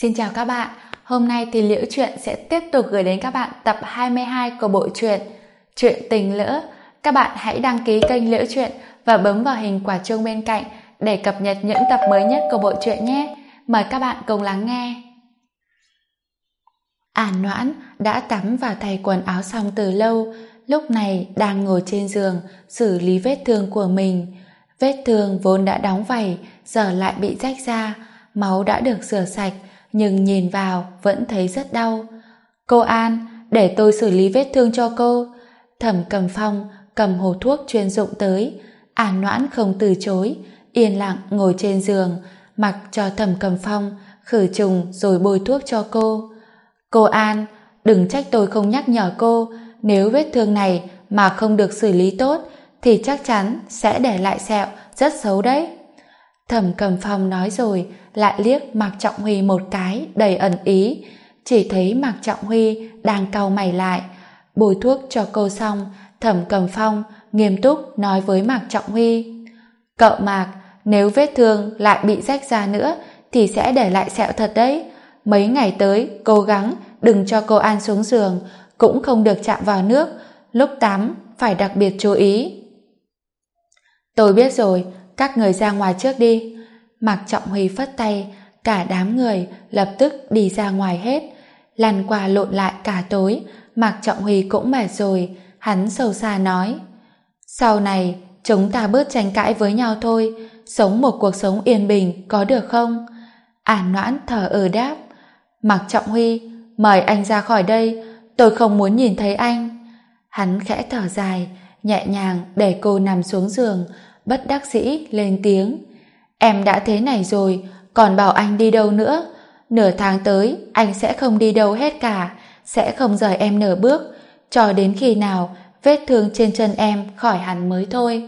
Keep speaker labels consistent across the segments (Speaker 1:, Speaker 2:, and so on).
Speaker 1: Xin chào các bạn, hôm nay thì Liễu Chuyện sẽ tiếp tục gửi đến các bạn tập 22 của bộ truyện Chuyện Tình Lỡ. Các bạn hãy đăng ký kênh Liễu Chuyện và bấm vào hình quả chuông bên cạnh để cập nhật những tập mới nhất của bộ truyện nhé. Mời các bạn cùng lắng nghe. An Noãn đã tắm và thay quần áo xong từ lâu, lúc này đang ngồi trên giường xử lý vết thương của mình. Vết thương vốn đã đóng vảy, giờ lại bị rách ra, máu đã được rửa sạch, nhưng nhìn vào vẫn thấy rất đau. Cô An, để tôi xử lý vết thương cho cô. Thẩm Cầm Phong cầm hộp thuốc chuyên dụng tới. An Noãn không từ chối, yên lặng ngồi trên giường, mặc cho Thẩm Cầm Phong khử trùng rồi bôi thuốc cho cô. Cô An, đừng trách tôi không nhắc nhở cô, nếu vết thương này mà không được xử lý tốt thì chắc chắn sẽ để lại sẹo rất xấu đấy. Thẩm Cầm Phong nói rồi lại liếc Mạc Trọng Huy một cái đầy ẩn ý, chỉ thấy Mạc Trọng Huy đang cau mày lại. Bôi thuốc cho cô xong, Thẩm Cầm Phong nghiêm túc nói với Mạc Trọng Huy: Cậu Mạc, nếu vết thương lại bị rách ra nữa thì sẽ để lại sẹo thật đấy. Mấy ngày tới cố gắng đừng cho cô An xuống giường, cũng không được chạm vào nước, lúc tắm phải đặc biệt chú ý. Tôi biết rồi, các người ra ngoài trước đi. Mạc Trọng Huy phất tay, cả đám người lập tức đi ra ngoài hết. Lăn qua lộn lại cả tối, Mạc Trọng Huy cũng mệt rồi, hắn sâu xa nói: Sau này chúng ta bớt tranh cãi với nhau thôi, sống một cuộc sống yên bình có được không? An Noãn thở đáp: Mạc Trọng Huy, mời anh ra khỏi đây, tôi không muốn nhìn thấy anh. Hắn khẽ thở dài, nhẹ nhàng để cô nằm xuống giường, bất đắc dĩ lên tiếng: Em đã thế này rồi, còn bảo anh đi đâu nữa? Nửa tháng tới anh sẽ không đi đâu hết cả, sẽ không rời em nửa bước, cho đến khi nào vết thương trên chân em khỏi hẳn mới thôi.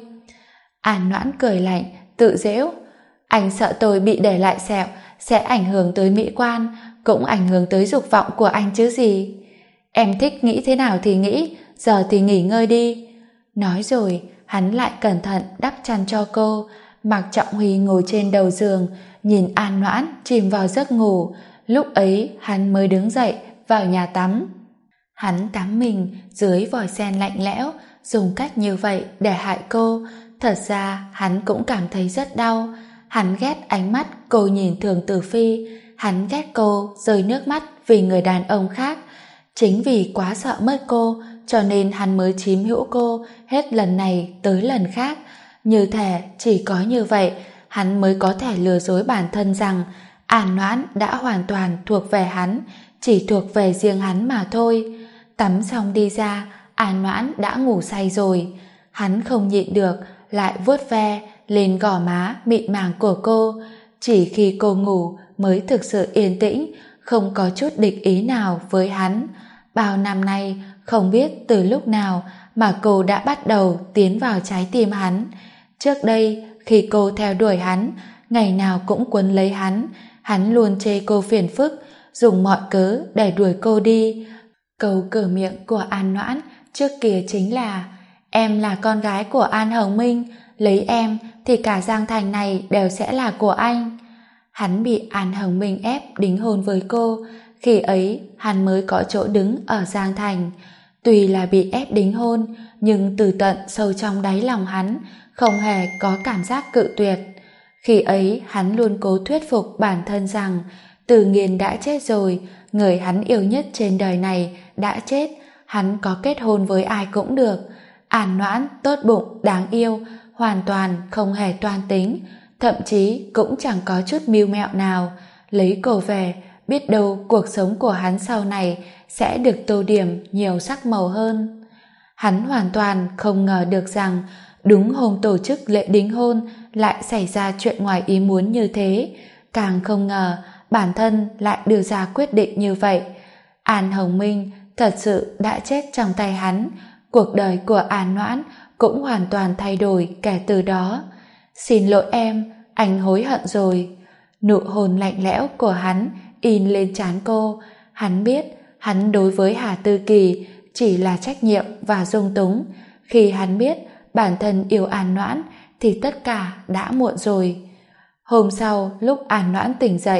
Speaker 1: An Noãn cười lạnh, tự giễu: Anh sợ tôi bị để lại sẹo sẽ ảnh hưởng tới mỹ quan, cũng ảnh hưởng tới dục vọng của anh chứ gì. Em thích nghĩ thế nào thì nghĩ, giờ thì nghỉ ngơi đi. Nói rồi hắn lại cẩn thận đắp chăn cho cô. Mạc Trọng Huy ngồi trên đầu giường nhìn An Noãn chìm vào giấc ngủ. Lúc ấy hắn mới đứng dậy vào nhà tắm. Hắn tắm mình dưới vòi sen lạnh lẽo, dùng cách như vậy để hại cô. Thật ra hắn cũng cảm thấy rất đau. Hắn ghét ánh mắt cô nhìn Thường Tử Phi, hắn ghét cô rơi nước mắt vì người đàn ông khác. Chính vì quá sợ mất cô cho nên hắn mới chiếm hữu cô hết lần này tới lần khác. Như thể chỉ có như vậy hắn mới có thể lừa dối bản thân rằng An Noãn đã hoàn toàn thuộc về hắn, chỉ thuộc về riêng hắn mà thôi. Tắm xong đi ra, An Noãn đã ngủ say rồi. Hắn không nhịn được lại vuốt ve lên gò má mịn màng của cô. Chỉ khi cô ngủ mới thực sự yên tĩnh, không có chút địch ý nào với hắn. Bao năm nay không biết từ lúc nào mà cô đã bắt đầu tiến vào trái tim hắn. Trước đây khi cô theo đuổi hắn, ngày nào cũng quấn lấy hắn luôn chê cô phiền phức, dùng mọi cớ để đuổi cô đi. Câu cửa miệng của An Noãn trước kia chính là: Em là con gái của An Hồng Minh, lấy em thì cả Giang Thành này đều sẽ là của anh. Hắn bị An Hồng Minh ép đính hôn với cô, khi ấy hắn mới có chỗ đứng ở Giang Thành. Tuy là bị ép đính hôn, nhưng từ tận sâu trong đáy lòng hắn không hề có cảm giác cự tuyệt. Khi ấy hắn luôn cố thuyết phục bản thân rằng Từ Nghiên đã chết rồi, người hắn yêu nhất trên đời này đã chết, hắn có kết hôn với ai cũng được. An Noãn tốt bụng, đáng yêu, hoàn toàn không hề toan tính, thậm chí cũng chẳng có chút mưu mẹo nào. Lấy cô về, biết đâu cuộc sống của hắn sau này sẽ được tô điểm nhiều sắc màu hơn. Hắn hoàn toàn không ngờ được rằng đúng hôm tổ chức lễ đính hôn lại xảy ra chuyện ngoài ý muốn như thế, càng không ngờ bản thân lại đưa ra quyết định như vậy. An Hồng Minh thật sự đã chết trong tay hắn, cuộc đời của An Noãn cũng hoàn toàn thay đổi kể từ đó. Xin lỗi em, anh hối hận rồi. Nụ hôn lạnh lẽo của hắn in lên trán cô. Hắn biết hắn đối với Hà Tư Kỳ chỉ là trách nhiệm và dung túng. Khi hắn biết bản thân yêu An Noãn thì tất cả đã muộn rồi. Hôm sau lúc An Noãn tỉnh dậy,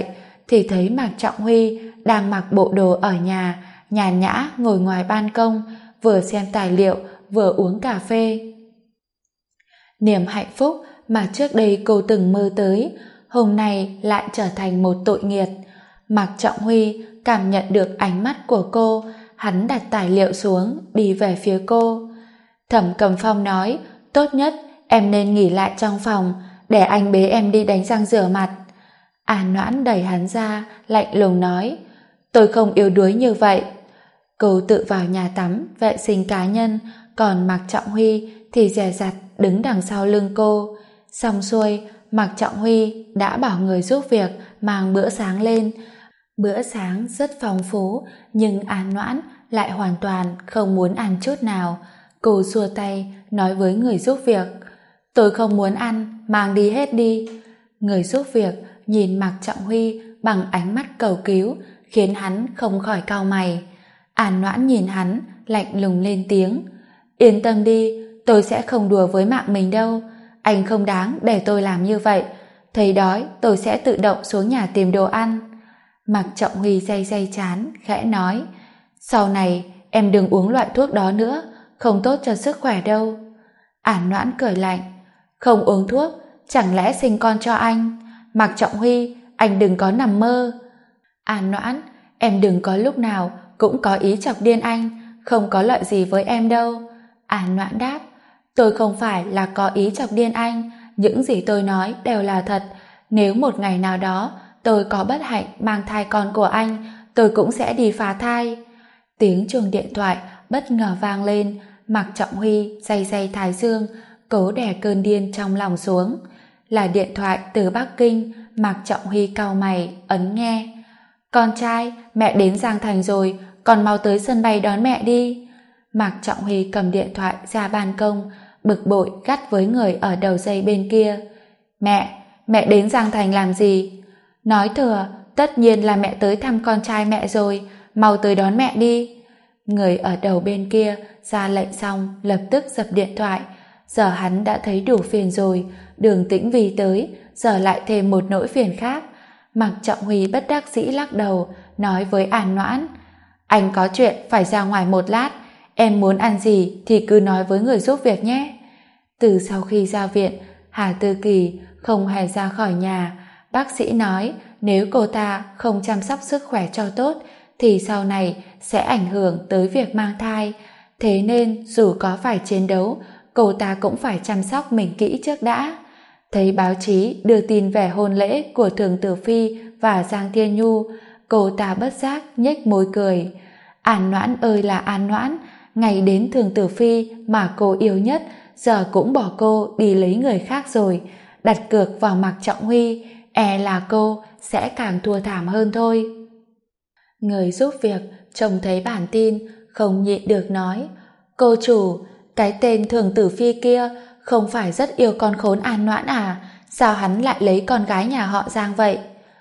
Speaker 1: thì thấy Mạc Trọng Huy đang mặc bộ đồ ở nhà, nhàn nhã ngồi ngoài ban công, vừa xem tài liệu vừa uống cà phê. Niềm hạnh phúc mà trước đây cô từng mơ tới, hôm nay lại trở thành một tội nghiệt. Mạc Trọng Huy cảm nhận được ánh mắt của cô, hắn đặt tài liệu xuống, đi về phía cô. Thẩm Cầm Phong nói, tốt nhất em nên nghỉ lại trong phòng, để anh bế em đi đánh răng rửa mặt. An Noãn đẩy hắn ra, lạnh lùng nói, tôi không yếu đuối như vậy. Cô tự vào nhà tắm, vệ sinh cá nhân, còn Mạc Trọng Huy thì dè dặt đứng đằng sau lưng cô. Xong xuôi, Mạc Trọng Huy đã bảo người giúp việc mang bữa sáng lên. Bữa sáng rất phong phú, nhưng An Noãn lại hoàn toàn không muốn ăn chút nào. Cô xua tay, nói với người giúp việc, tôi không muốn ăn, mang đi hết đi. Người giúp việc nhìn Mạc Trọng Huy bằng ánh mắt cầu cứu, khiến hắn không khỏi cau mày. An Noãn nhìn hắn, lạnh lùng lên tiếng, yên tâm đi, tôi sẽ không đùa với mạng mình đâu. Anh không đáng để tôi làm như vậy. Thấy đói, tôi sẽ tự động xuống nhà tìm đồ ăn. Mạc Trọng Huy day day trán, khẽ nói, sau này em đừng uống loại thuốc đó nữa, không tốt cho sức khỏe đâu. An Noãn cười lạnh, không uống thuốc, chẳng lẽ sinh con cho anh? Mạc Trọng Huy, anh đừng có nằm mơ. An Noãn, em đừng có lúc nào cũng có ý chọc điên anh, không có lợi gì với em đâu. An Noãn đáp, tôi không phải là có ý chọc điên anh, những gì tôi nói đều là thật. Nếu một ngày nào đó tôi có bất hạnh mang thai con của anh, tôi cũng sẽ đi phá thai. Tiếng chuông điện thoại bất ngờ vang lên. Mạc Trọng Huy day day thái dương, cố đè cơn điên trong lòng xuống. Là điện thoại từ Bắc Kinh. Mạc Trọng Huy cau mày, ấn nghe. Con trai, mẹ đến Giang Thành rồi, con mau tới sân bay đón mẹ đi. Mạc Trọng Huy cầm điện thoại ra ban công, bực bội gắt với người ở đầu dây bên kia. Mẹ đến Giang Thành làm gì? Nói thừa, tất nhiên là mẹ tới thăm con trai mẹ rồi, mau tới đón mẹ đi. Người ở đầu bên kia ra lệnh xong lập tức dập điện thoại. Giờ hắn đã thấy đủ phiền rồi, Đường Tĩnh Vy tới, giờ lại thêm một nỗi phiền khác. Mạc Trọng Huy bất đắc dĩ lắc đầu, nói với An Noãn, anh có chuyện phải ra ngoài một lát, em muốn ăn gì thì cứ nói với người giúp việc nhé. Từ sau khi ra viện, Hà Tư Kỳ không hề ra khỏi nhà. Bác sĩ nói nếu cô ta không chăm sóc sức khỏe cho tốt thì sau này sẽ ảnh hưởng tới việc mang thai. Thế nên dù có phải chiến đấu, cô ta cũng phải chăm sóc mình kỹ trước đã. Thấy báo chí đưa tin về hôn lễ của Thường Tử Phi và Giang Thiên Nhu, cô ta bất giác nhếch môi cười. An Noãn ơi là An Noãn, ngày đến Thường Tử Phi mà cô yêu nhất, giờ cũng bỏ cô đi lấy người khác rồi. Đặt cược vào Mạc Trọng Huy, e là cô sẽ càng thua thảm hơn thôi. Người giúp việc trông thấy bản tin, không nhịn được nói, cô chủ, cái tên Thường Tử Phi kia không phải rất yêu con khốn An Noãn à? Sao hắn lại lấy con gái nhà họ Giang vậy?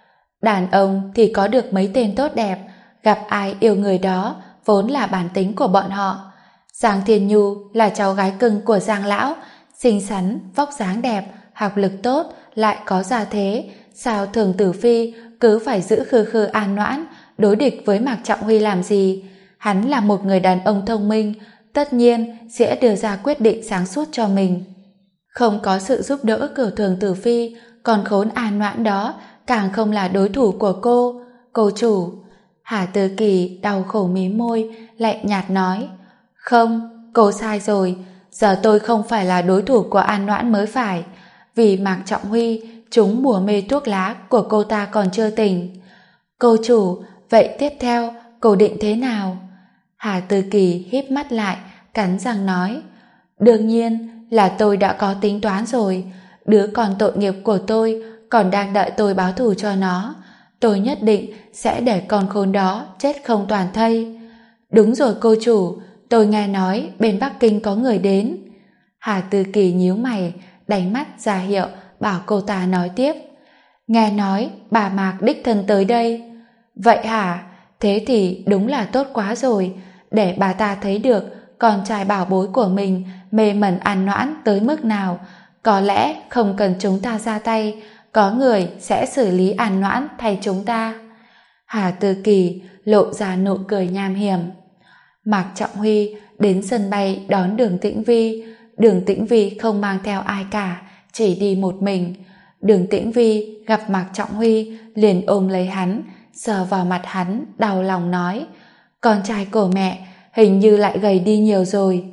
Speaker 1: Đàn ông thì có được mấy tên tốt đẹp, gặp ai yêu người đó vốn là bản tính của bọn họ. Giang Thiên Nhu là cháu gái cưng của Giang lão, xinh xắn, vóc dáng đẹp, học lực tốt, lại có gia thế. Sao Thường Tử Phi cứ phải giữ khư khư An Noãn, đối địch với Mạc Trọng Huy làm gì? Hắn là một người đàn ông thông minh, tất nhiên sẽ đưa ra quyết định sáng suốt cho mình. Không có sự giúp đỡ của Thường Tử Phi, còn khốn An Noãn đó càng không là đối thủ của cô. Cô chủ. Hà Tư Kỳ đau khổ mím môi, lạnh nhạt nói, không, cô sai rồi, giờ tôi không phải là đối thủ của An Noãn mới phải, vì Mạc Trọng Huy trúng bùa mê thuốc lá của cô ta còn chưa tỉnh. Cô chủ, vậy tiếp theo cô định thế nào? Hà Tư Kỳ híp mắt lại, cắn răng nói, đương nhiên là tôi đã có tính toán rồi. Đứa con tội nghiệp của tôi còn đang đợi tôi báo thù cho nó. Tôi nhất định sẽ để con khốn đó chết không toàn thây. Đúng rồi cô chủ, tôi nghe nói bên Bắc Kinh có người đến. Hà Tư Kỳ nhíu mày, đánh mắt ra hiệu bảo cô ta nói tiếp. Nghe nói bà Mạc đích thân tới đây. Vậy hả? Thế thì đúng là tốt quá rồi, để bà ta thấy được con trai bảo bối của mình mê mẩn An Noãn tới mức nào. Có lẽ không cần chúng ta ra tay, có người sẽ xử lý An Noãn thay chúng ta. Hà Tư Kỳ lộ ra nụ cười nham hiểm. Mạc Trọng Huy đến sân bay đón Đường Tĩnh Vi. Đường Tĩnh Vi không mang theo ai cả, chỉ đi một mình. Đường Tĩnh Vi gặp Mạc Trọng Huy liền ôm lấy hắn, sờ vào mặt hắn, đau lòng nói: con trai của mẹ hình như lại gầy đi nhiều rồi.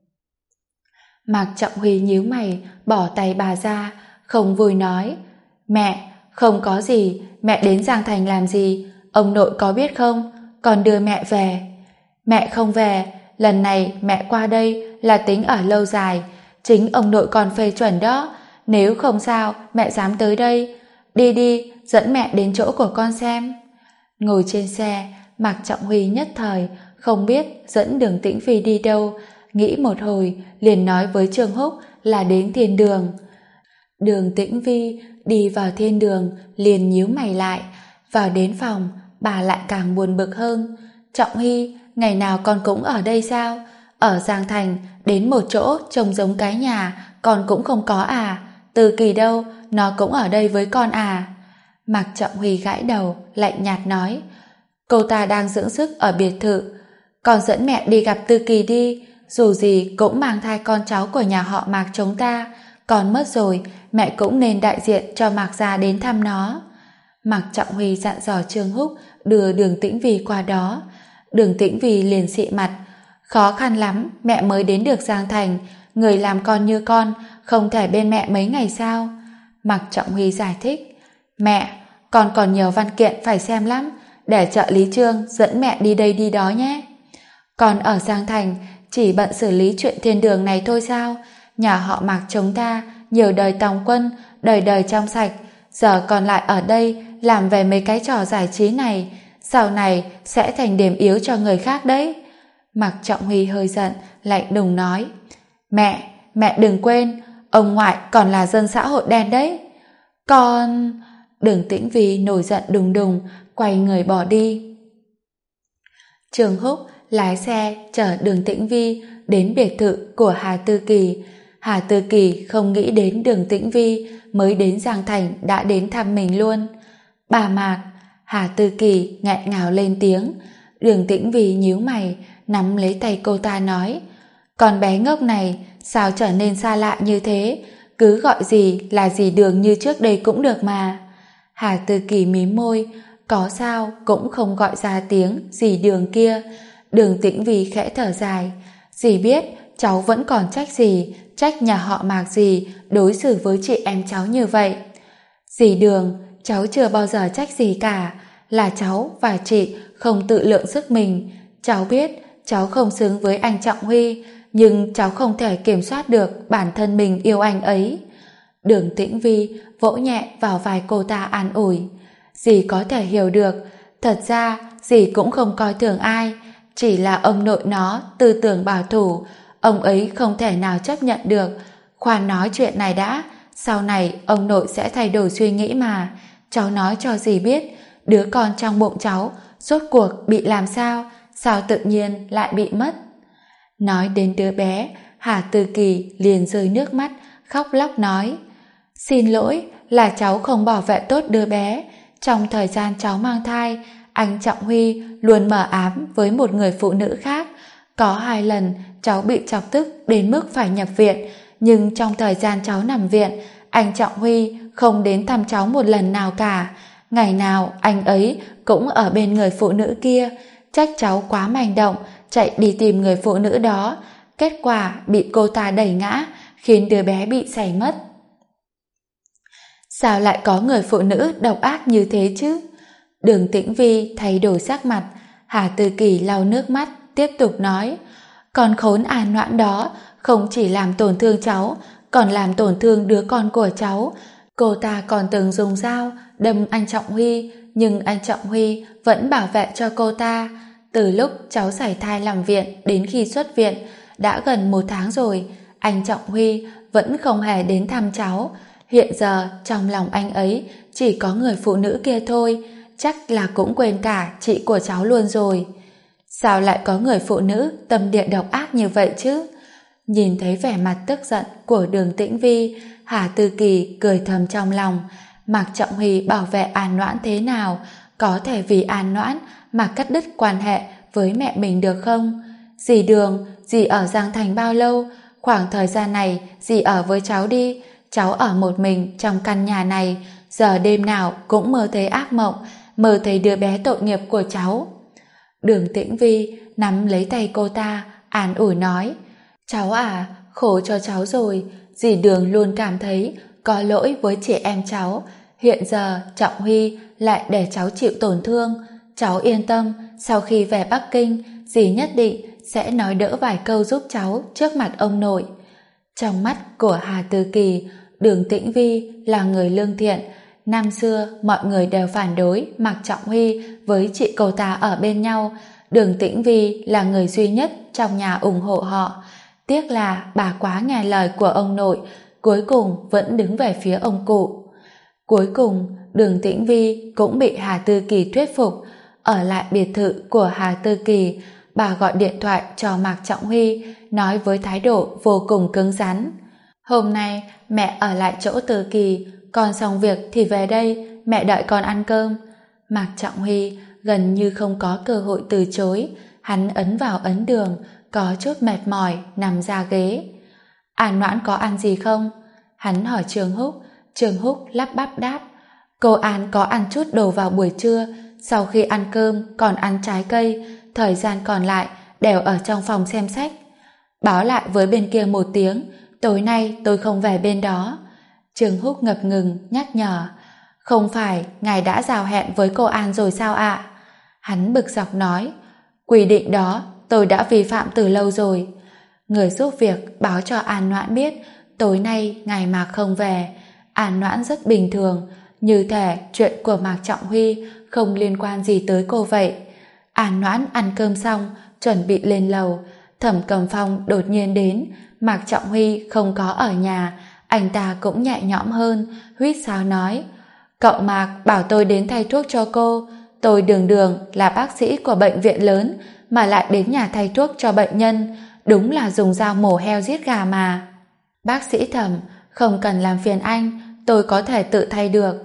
Speaker 1: Mạc Trọng Huy nhíu mày, bỏ tay bà ra, không vui nói: mẹ, không có gì, mẹ đến Giang Thành làm gì, ông nội có biết không? Con đưa mẹ về. Mẹ không về, lần này mẹ qua đây là tính ở lâu dài, chính ông nội còn phê chuẩn đó, nếu không sao mẹ dám tới đây. Đi đi, dẫn mẹ đến chỗ của con xem. Ngồi trên xe, Mạc Trọng Huy nhất thời không biết dẫn Đường Tĩnh Vi đi đâu, nghĩ một hồi liền nói với Trương Húc là đến Thiên Đường. Đường Tĩnh Vi đi vào Thiên Đường liền nhíu mày lại, vào đến phòng bà lại càng buồn bực hơn. Trọng Huy, ngày nào con cũng ở đây sao? Ở Giang Thành đến một chỗ trông giống cái nhà con cũng không có à? Từ Kỳ đâu, nó cũng ở đây với con à? Mạc Trọng Huy gãi đầu, lạnh nhạt nói: cô ta đang dưỡng sức ở biệt thự, con dẫn mẹ đi gặp Tư Kỳ đi, dù gì cũng mang thai con cháu của nhà họ Mạc chúng ta, con mất rồi mẹ cũng nên đại diện cho Mạc gia đến thăm nó. Mạc Trọng Huy dặn dò Trương Húc đưa Đường Tĩnh Vi qua đó. Đường Tĩnh Vi liền xị mặt: khó khăn lắm mẹ mới đến được Giang Thành, người làm con như con không thể bên mẹ mấy ngày sao? Mạc Trọng Huy giải thích: mẹ, con còn nhiều văn kiện phải xem lắm, để trợ lý Trương dẫn mẹ đi đây đi đó nhé. Con ở Giang Thành chỉ bận xử lý chuyện Thiên Đường này thôi sao? Nhà họ Mạc chúng ta nhiều đời tòng quân, đời đời trong sạch, giờ còn lại ở đây làm về mấy cái trò giải trí này, sau này sẽ thành điểm yếu cho người khác đấy. Mạc Trọng Huy hơi giận, lạnh lùng nói: mẹ đừng quên, ông ngoại còn là dân xã hội đen đấy. Con... Đường Tĩnh Vi nổi giận đùng đùng, quay người bỏ đi. Trương Húc lái xe chở Đường Tĩnh Vi đến biệt thự của Hà Tư Kỳ. Hà Tư Kỳ không nghĩ đến Đường Tĩnh Vi mới đến Giang Thành đã đến thăm mình luôn. Bà Mạc, Hà Tư Kỳ nghẹn ngào lên tiếng. Đường Tĩnh Vi nhíu mày, nắm lấy tay cô ta nói: con bé ngốc này sao trở nên xa lạ như thế, cứ gọi gì là dì Đường như trước đây cũng được mà. Hà Tư Kỳ mím môi, có sao cũng không gọi ra tiếng dì Đường kia. Đường Tĩnh Vi khẽ thở dài: dì biết cháu vẫn còn trách dì, trách nhà họ Mạc dì đối xử với chị em cháu như vậy. Dì Đường, cháu chưa bao giờ trách gì cả, là cháu và chị không tự lượng sức mình. Cháu biết cháu không xứng với anh Trọng Huy, nhưng cháu không thể kiểm soát được bản thân mình yêu anh ấy. Đường Tĩnh Vi vỗ nhẹ vào vai cô ta an ủi: dì có thể hiểu được, thật ra dì cũng không coi thường ai, chỉ là ông nội nó tư tưởng bảo thủ, ông ấy không thể nào chấp nhận được. Khoan nói chuyện này đã, sau này ông nội sẽ thay đổi suy nghĩ mà. Cháu nói cho dì biết, đứa con trong bụng cháu rốt cuộc bị làm sao, sao tự nhiên lại bị mất. Nói đến đứa bé, Hà Tư Kỳ liền rơi nước mắt, khóc lóc nói: xin lỗi, là cháu không bảo vệ tốt đứa bé. Trong thời gian cháu mang thai, anh Trọng Huy luôn mờ ám với một người phụ nữ khác. Có 2 lần cháu bị chọc tức đến mức phải nhập viện, nhưng trong thời gian cháu nằm viện, anh Trọng Huy không đến thăm cháu một lần nào cả. Ngày nào anh ấy cũng ở bên người phụ nữ kia, trách cháu quá manh động, chạy đi tìm người phụ nữ đó. Kết quả bị cô ta đẩy ngã, khiến đứa bé bị sảy mất. Sao lại có người phụ nữ độc ác như thế chứ? Đường Tĩnh Vi thay đổi sắc mặt. Hà Tư Kỳ lau nước mắt, tiếp tục nói: con khốn An Noãn đó không chỉ làm tổn thương cháu, còn làm tổn thương đứa con của cháu. Cô ta còn từng dùng dao đâm anh Trọng Huy, nhưng anh Trọng Huy vẫn bảo vệ cho cô ta. Từ lúc cháu sảy thai nằm viện đến khi xuất viện, đã gần 1 tháng rồi, anh Trọng Huy vẫn không hề đến thăm cháu. Hiện giờ trong lòng anh ấy chỉ có người phụ nữ kia thôi, chắc là cũng quên cả chị của cháu luôn rồi. Sao lại có người phụ nữ tâm địa độc ác như vậy chứ? Nhìn thấy vẻ mặt tức giận của Đường Tĩnh Vi, Hà Tư Kỳ cười thầm trong lòng. Mạc Trọng Huy bảo vệ An Noãn thế nào, có thể vì An Noãn mà cắt đứt quan hệ với mẹ mình được không? Dì Đường, dì ở Giang Thành bao lâu? Khoảng thời gian này dì ở với cháu đi, cháu ở một mình trong căn nhà này, giờ đêm nào cũng mơ thấy ác mộng, mơ thấy đứa bé tội nghiệp của cháu. Đường Tĩnh Vi nắm lấy tay cô ta, an ủi nói: cháu à, khổ cho cháu rồi, dì Đường luôn cảm thấy có lỗi với chị em cháu, hiện giờ Trọng Huy lại để cháu chịu tổn thương. Cháu yên tâm, sau khi về Bắc Kinh, dì nhất định sẽ nói đỡ vài câu giúp cháu trước mặt ông nội. Trong mắt của Hà Tư Kỳ, Đường Tĩnh Vi là người lương thiện. Năm xưa mọi người đều phản đối Mạc Trọng Huy với chị cô ta ở bên nhau. Đường Tĩnh Vi là người duy nhất trong nhà ủng hộ họ. Tiếc là bà quá nghe lời của ông nội, cuối cùng vẫn đứng về phía ông cụ. Cuối cùng Đường Tĩnh Vi cũng bị Hà Tư Kỳ thuyết phục. Ở lại biệt thự của Hà Tư Kỳ, bà gọi điện thoại cho Mạc Trọng Huy, nói với thái độ vô cùng cứng rắn: hôm nay mẹ ở lại chỗ Tư Kỳ, con xong việc thì về đây, mẹ đợi con ăn cơm. Mạc Trọng Huy gần như không có cơ hội từ chối, hắn ấn vào ấn đường, có chút mệt mỏi nằm ra ghế. An Noãn có ăn gì không? Hắn hỏi Trương Húc. Trương Húc lắp bắp đáp: cô An có ăn chút đồ vào buổi trưa, sau khi ăn cơm còn ăn trái cây, thời gian còn lại đều ở trong phòng xem sách. Báo lại với bên kia một tiếng, tối nay tôi không về bên đó. Trương Húc ngập ngừng nhắc nhở: không phải ngài đã giao hẹn với cô An rồi sao ạ? Hắn bực dọc nói: quy định đó tôi đã vi phạm từ lâu rồi. Người giúp việc báo cho An Noãn biết tối nay ngài Mạc không về. An Noãn rất bình thường, như thể chuyện của Mạc Trọng Huy không liên quan gì tới cô vậy. An Noãn ăn cơm xong chuẩn bị lên lầu, Thẩm Cầm Phong đột nhiên đến. Mạc Trọng Huy không có ở nhà, anh ta cũng nhẹ nhõm hơn, huýt sáo nói: cậu Mạc bảo tôi đến thay thuốc cho cô. Tôi Đường Đường là bác sĩ của bệnh viện lớn mà lại đến nhà thay thuốc cho bệnh nhân, đúng là dùng dao mổ heo giết gà mà. Bác sĩ Thẩm, không cần làm phiền anh, tôi có thể tự thay được.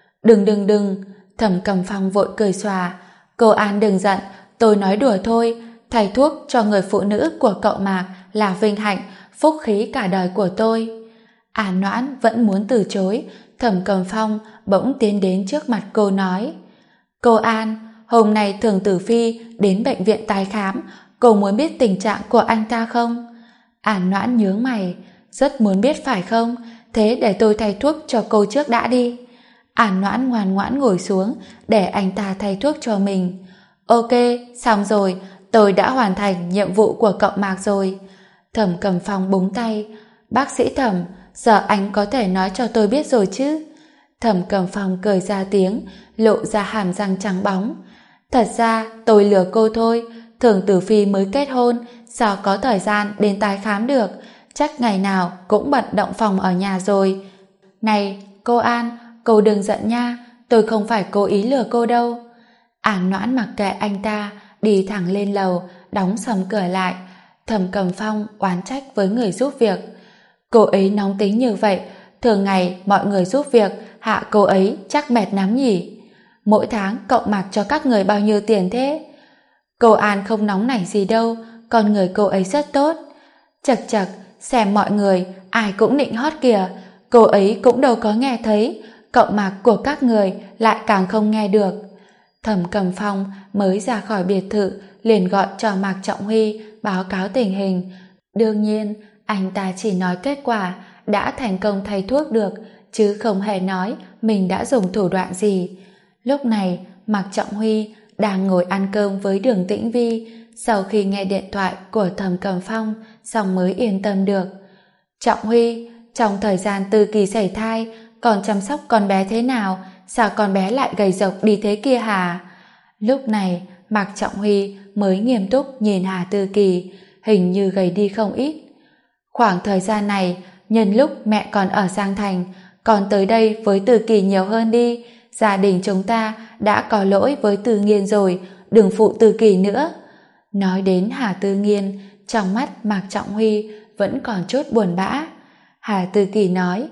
Speaker 1: Đừng, Thẩm Cầm Phong vội cười xòa: cô An đừng giận, tôi nói đùa thôi, thay thuốc cho người phụ nữ của cậu Mạc là vinh hạnh, phúc khí cả đời của tôi. An Noãn vẫn muốn từ chối, Thẩm Cầm Phong bỗng tiến đến trước mặt cô nói: cô An, hôm nay Thường Tử Phi đến bệnh viện tái khám, cô muốn biết tình trạng của anh ta không? An Noãn nhướng mày: rất muốn biết phải không? Thế để tôi thay thuốc cho cô trước đã đi. An Noãn ngoan ngoãn ngồi xuống để anh ta thay thuốc cho mình. Ok, xong rồi, tôi đã hoàn thành nhiệm vụ của cậu Mạc rồi. Thẩm Cầm Phong búng tay: bác sĩ Thẩm, giờ anh có thể nói cho tôi biết rồi chứ? Thẩm Cầm Phong cười ra tiếng, lộ ra hàm răng trắng bóng: thật ra tôi lừa cô thôi, Thường Tử Phi mới kết hôn, sao có thời gian đến tái khám được, chắc ngày nào cũng bận động phòng ở nhà rồi. Này, cô An, cô đừng giận nha, tôi không phải cố ý lừa cô đâu. An Noãn mặc kệ anh ta, đi thẳng lên lầu, đóng sầm cửa lại. Thẩm Cầm Phong oán trách với người giúp việc: cô ấy nóng tính như vậy, thường ngày mọi người giúp việc hạ cô ấy chắc mệt lắm nhỉ? Mỗi tháng cậu Mạc cho các người bao nhiêu tiền thế? Cô An không nóng nảy gì đâu, con người cô ấy rất tốt. Chật chật, xem mọi người ai cũng nịnh hót kìa, cô ấy cũng đâu có nghe thấy, cậu Mạc của các người lại càng không nghe được. Thẩm Cầm Phong mới ra khỏi biệt thự liền gọi cho Mạc Trọng Huy báo cáo tình hình. Đương nhiên anh ta chỉ nói kết quả đã thành công thay thuốc được, chứ không hề nói mình đã dùng thủ đoạn gì. Lúc này Mạc Trọng Huy đang ngồi ăn cơm với Đường Tĩnh Vi, sau khi nghe điện thoại của Thẩm Cầm Phong xong mới yên tâm được. Trọng Huy, trong thời gian Tư Kỳ sảy thai, còn chăm sóc con bé thế nào? Sao con bé lại gầy rộc đi thế kia hả? Lúc này Mạc Trọng Huy mới nghiêm túc nhìn Hà Tư Kỳ, hình như gầy đi không ít. Khoảng thời gian này, nhân lúc mẹ còn ở Giang Thành, còn tới đây với Tư Kỳ nhiều hơn đi. Gia đình chúng ta đã có lỗi với Tư Nghiên rồi, đừng phụ Tư Kỳ nữa. Nói đến Hà Tư Nghiên, trong mắt Mạc Trọng Huy vẫn còn chút buồn bã. Hà Tư Kỳ nói: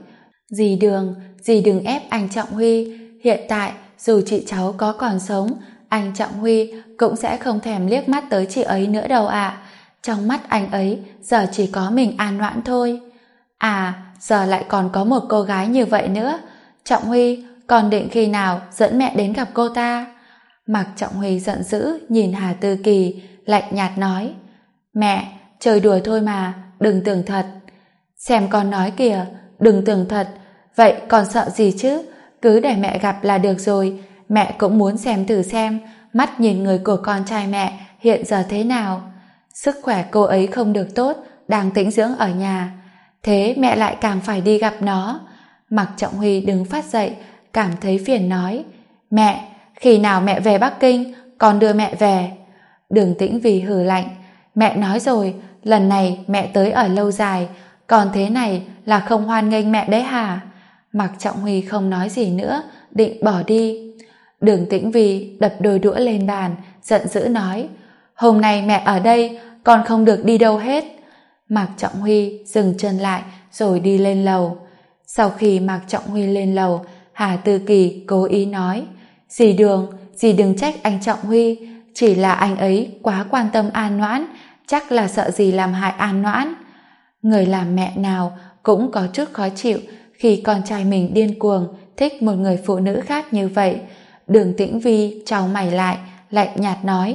Speaker 1: Dì đừng ép anh Trọng Huy. Hiện tại, dù chị cháu có còn sống, anh Trọng Huy cũng sẽ không thèm liếc mắt tới chị ấy nữa đâu ạ. Trong mắt anh ấy, giờ chỉ có mình An Noãn thôi. À, giờ lại còn có một cô gái như vậy nữa. Trọng Huy, còn định khi nào dẫn mẹ đến gặp cô ta? Mạc Trọng Huy giận dữ nhìn Hà Tư Kỳ, lạnh nhạt nói: Mẹ, chơi đùa thôi mà, đừng tưởng thật. Xem con nói kìa, đừng tưởng thật. Vậy còn sợ gì chứ? Cứ để mẹ gặp là được rồi. Mẹ cũng muốn xem thử xem mắt nhìn người của con trai mẹ hiện giờ thế nào. Sức khỏe cô ấy không được tốt, đang tĩnh dưỡng ở nhà. Thế mẹ lại càng phải đi gặp nó. Mạc Trọng Huy đứng phát dậy, cảm thấy phiền nói: Mẹ, khi nào mẹ về Bắc Kinh, con đưa mẹ về. Đường Tĩnh Vy hừ lạnh: Mẹ nói rồi, lần này mẹ tới ở lâu dài, còn thế này là không hoan nghênh mẹ đấy hả? Mạc Trọng Huy không nói gì nữa, định bỏ đi. Đường Tĩnh Vy đập đôi đũa lên bàn, giận dữ nói: Hôm nay mẹ ở đây, con không được đi đâu hết. Mạc Trọng Huy dừng chân lại rồi đi lên lầu. Sau khi Mạc Trọng Huy lên lầu, Hà Tư Kỳ cố ý nói: Dì đừng trách anh Trọng Huy, chỉ là anh ấy quá quan tâm An Noãn, chắc là sợ dì làm hại An Noãn. Người làm mẹ nào cũng có chút khó chịu khi con trai mình điên cuồng thích một người phụ nữ khác như vậy. Đường Tĩnh Vy chau mày lại, lạnh nhạt nói: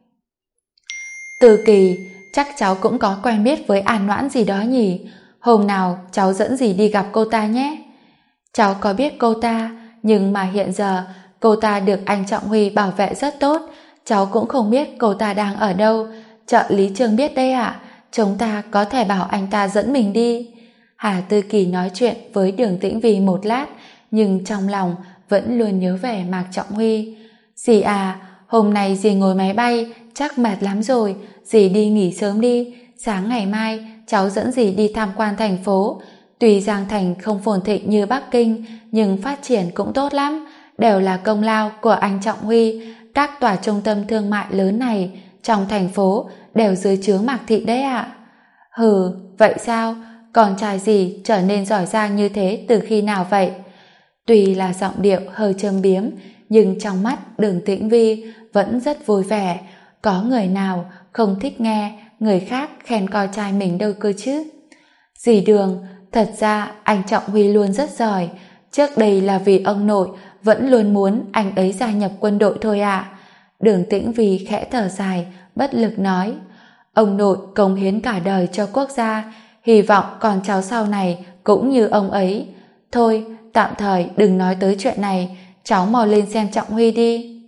Speaker 1: Tư Kỳ, chắc cháu cũng có quen biết với An Noãn gì đó nhỉ? Hôm nào cháu dẫn dì đi gặp cô ta nhé. Cháu có biết cô ta, nhưng mà hiện giờ cô ta được anh Trọng Huy bảo vệ rất tốt. Cháu cũng không biết cô ta đang ở đâu. Trợ lý Trương biết đây ạ. Chúng ta có thể bảo anh ta dẫn mình đi. Hà Tư Kỳ nói chuyện với Đường Tĩnh Vy một lát, nhưng trong lòng vẫn luôn nhớ về Mạc Trọng Huy. Dì à, hôm nay dì ngồi máy bay chắc mệt lắm rồi, dì đi nghỉ sớm đi. Sáng ngày mai cháu dẫn dì đi tham quan thành phố. Tuy Giang Thành không phồn thịnh như Bắc Kinh, nhưng phát triển cũng tốt lắm, đều là công lao của anh Trọng Huy. Các tòa trung tâm thương mại lớn này trong thành phố đều dưới trướng Mạc Thị đấy ạ. Hừ, vậy sao? Con trai gì trở nên giỏi giang như thế từ khi nào vậy? Tuy là giọng điệu hơi châm biếm, nhưng trong mắt Đường Tĩnh Vy vẫn rất vui vẻ. Có người nào không thích nghe người khác khen con trai mình đâu cơ chứ? Dì Đường, thật ra anh Trọng Huy luôn rất giỏi. Trước đây là vì ông nội vẫn luôn muốn anh ấy gia nhập quân đội thôi ạ. Đường Tĩnh Vy khẽ thở dài, bất lực nói: Ông nội cống hiến cả đời cho quốc gia, hy vọng con cháu sau này cũng như ông ấy. Thôi, tạm thời đừng nói tới chuyện này, cháu mau lên xem Trọng Huy đi.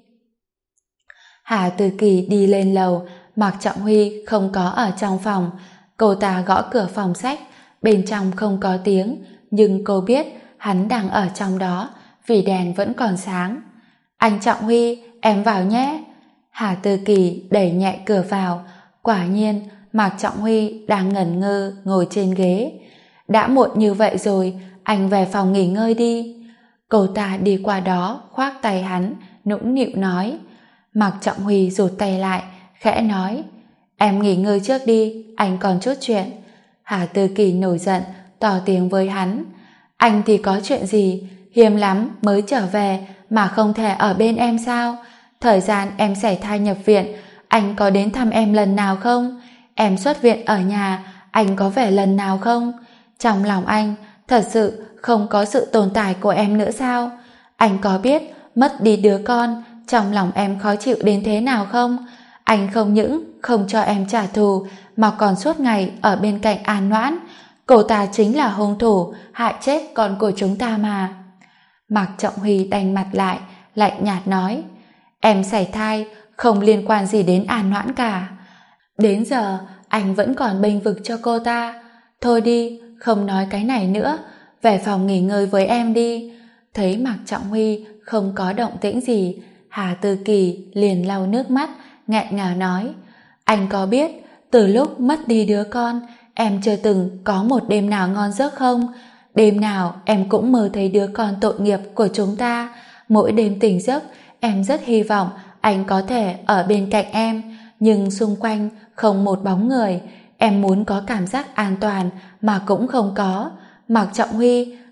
Speaker 1: Hà Tư Kỳ đi lên lầu, Mạc Trọng Huy không có ở trong phòng. Cô ta gõ cửa phòng sách, bên trong không có tiếng, nhưng cô biết hắn đang ở trong đó vì đèn vẫn còn sáng. Anh Trọng Huy, em vào nhé. Hà Tư Kỳ đẩy nhẹ cửa vào. Quả nhiên Mạc Trọng Huy đang ngẩn ngơ ngồi trên ghế. Đã muộn như vậy rồi, anh về phòng nghỉ ngơi đi. Cô ta đi qua đó khoác tay hắn, nũng nịu nói. Mạc Trọng Huy rụt tay lại, khẽ nói: Em nghỉ ngơi trước đi, anh còn chút chuyện. Hà Tư Kỳ nổi giận, tỏ tiếng với hắn: Anh thì có chuyện gì? Hiếm lắm mới trở về mà không thể ở bên em sao? Thời gian em sảy thai nhập viện, anh có đến thăm em lần nào không? Em xuất viện ở nhà, anh có về lần nào không? Trong lòng anh thật sự không có sự tồn tại của em nữa sao? Anh có biết mất đi đứa con trong lòng em khó chịu đến thế nào không? Anh không những không cho em trả thù mà còn suốt ngày ở bên cạnh An Noãn. Cô ta chính là hung thủ hại chết con của chúng ta mà. Mạc Trọng Huy đanh mặt lại, lạnh nhạt nói: Em sảy thai không liên quan gì đến An Noãn cả. Đến giờ anh vẫn còn bênh vực cho cô ta. Thôi đi, không nói cái này nữa, về phòng nghỉ ngơi với em đi. Thấy Mạc Trọng Huy không có động tĩnh gì, Hà Tư Kỳ liền lau nước mắt, nghẹn ngào nói: Anh có biết từ lúc mất đi đứa con, em chưa từng có một đêm nào ngon giấc không? Đêm nào em cũng mơ thấy đứa con tội nghiệp của chúng ta. Mỗi đêm tỉnh giấc, em rất hy vọng anh có thể ở bên cạnh em, nhưng xung quanh không một bóng người. Em muốn có cảm giác an toàn mà cũng không có. Mạc Trọng Huy,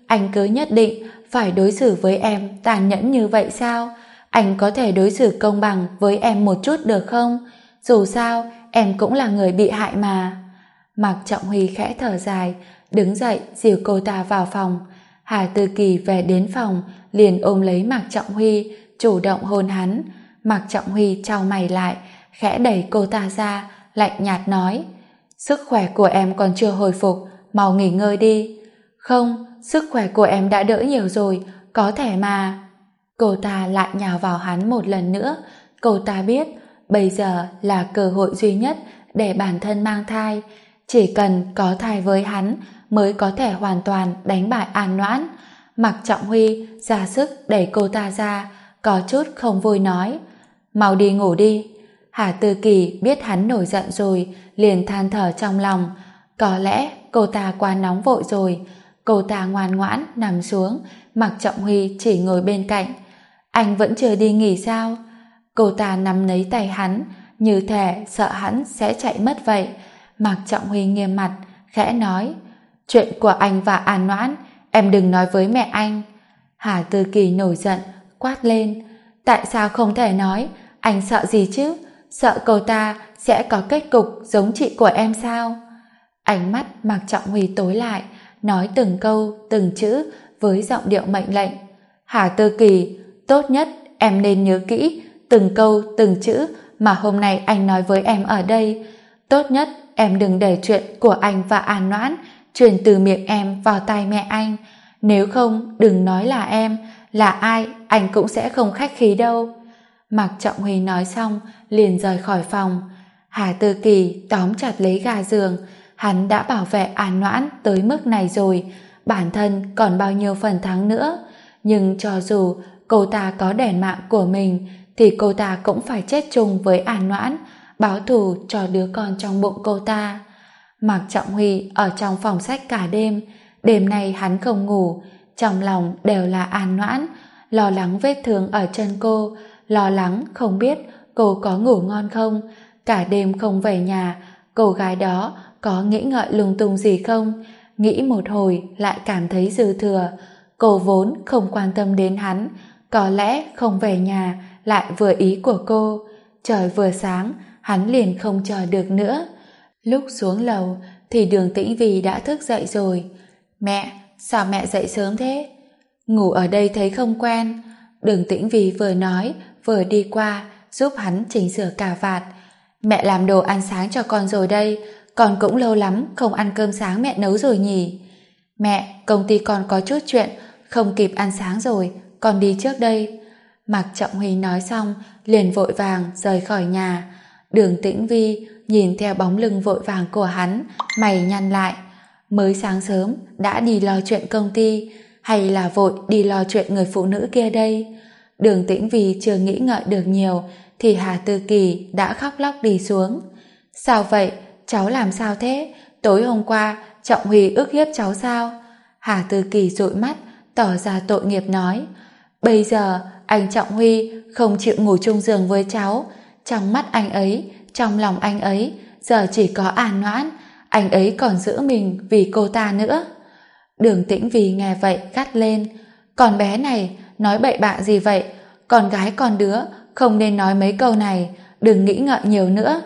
Speaker 1: anh cứ nhất định phải đối xử với em tàn nhẫn như vậy sao? Anh có thể đối xử công bằng với em một chút được không? Dù sao, em cũng là người bị hại mà. Mạc Trọng Huy khẽ thở dài, đứng dậy dìu cô ta vào phòng. Hà Tư Kỳ về đến phòng, liền ôm lấy Mạc Trọng Huy, chủ động hôn hắn. Mạc Trọng Huy chau mày lại, khẽ đẩy cô ta ra, lạnh nhạt nói: sức khỏe của em còn chưa hồi phục, mau nghỉ ngơi đi. Không, sức khỏe của em đã đỡ nhiều rồi, có thể mà. Cô ta lại nhào vào hắn một lần nữa. Cô ta biết bây giờ là cơ hội duy nhất để bản thân mang thai. Chỉ cần có thai với hắn mới có thể hoàn toàn đánh bại An Noãn. Mạc Trọng Huy ra sức đẩy cô ta ra, có chút không vui nói: mau đi ngủ đi. Hà Tư Kỳ biết hắn nổi giận rồi, liền than thở trong lòng. Có lẽ cô ta quá nóng vội rồi. Cô ta ngoan ngoãn nằm xuống, Mạc Trọng Huy chỉ ngồi bên cạnh. Anh vẫn chưa đi nghỉ sao? Cô ta nắm lấy tay hắn, như thể sợ hắn sẽ chạy mất vậy. Mạc Trọng Huy nghiêm mặt, khẽ nói: chuyện của anh và An Noãn em đừng nói với mẹ anh. Hà Tư Kỳ nổi giận, quát lên: tại sao không thể nói? Anh sợ gì chứ? Sợ cô ta sẽ có kết cục giống chị của em sao? Ánh mắt Mạc Trọng Huy tối lại, nói từng câu, từng chữ với giọng điệu mệnh lệnh. Hà Tư Kỳ, tốt nhất em nên nhớ kỹ từng câu, từng chữ mà hôm nay anh nói với em ở đây. Tốt nhất em đừng để chuyện của anh và An Noãn truyền từ miệng em vào tai mẹ anh. Nếu không, đừng nói là em, là ai anh cũng sẽ không khách khí đâu. Mạc Trọng Huy nói xong, liền rời khỏi phòng. Hà Tư Kỳ tóm chặt lấy ga giường. Hắn đã bảo vệ An Noãn tới mức này rồi, bản thân còn bao nhiêu phần thắng nữa. Nhưng cho dù cô ta có đền mạng của mình, thì cô ta cũng phải chết chung với An Noãn, báo thù cho đứa con trong bụng cô ta. Mạc Trọng Huy ở trong phòng sách cả đêm. Đêm nay hắn không ngủ, trong lòng đều là An Noãn, lo lắng vết thương ở chân cô, lo lắng không biết cô có ngủ ngon không. Cả đêm không về nhà, cô gái đó có nghĩ ngợi lung tung gì không? Nghĩ một hồi lại cảm thấy dư thừa. Cô vốn không quan tâm đến hắn, có lẽ không về nhà lại vừa ý của cô. Trời vừa sáng, hắn liền không chờ được nữa. Lúc xuống lầu thì Đường Tĩnh Vy đã thức dậy rồi. Mẹ, sao mẹ dậy sớm thế? Ngủ ở đây thấy không quen. Đường Tĩnh Vy vừa nói vừa đi qua giúp hắn chỉnh sửa cà vạt. Mẹ làm đồ ăn sáng cho con rồi đây, con cũng lâu lắm không ăn cơm sáng mẹ nấu rồi nhỉ. Mẹ, công ty con có chút chuyện, không kịp ăn sáng rồi, con đi trước đây. Mạc Trọng Huy nói xong liền vội vàng rời khỏi nhà. Đường Tĩnh Vy nhìn theo bóng lưng vội vàng của hắn, mày nhăn lại. Mới sáng sớm đã đi lo chuyện công ty, hay là vội đi lo chuyện người phụ nữ kia đây? Đường Tĩnh Vy chưa nghĩ ngợi được nhiều thì Hà Tư Kỳ đã khóc lóc đi xuống. Sao vậy? Cháu làm sao thế? Tối hôm qua Trọng Huy ức hiếp cháu sao? Hà Tư Kỳ dụi mắt, tỏ ra tội nghiệp nói: bây giờ anh Trọng Huy không chịu ngủ chung giường với cháu. Trong mắt anh ấy, trong lòng anh ấy giờ chỉ có An Noãn. Anh ấy còn giữ mình vì cô ta nữa. Đường Tĩnh Vy nghe vậy gắt lên: con bé này nói bậy bạ gì vậy? Con gái con đứa không nên nói mấy câu này, đừng nghĩ ngợi nhiều nữa.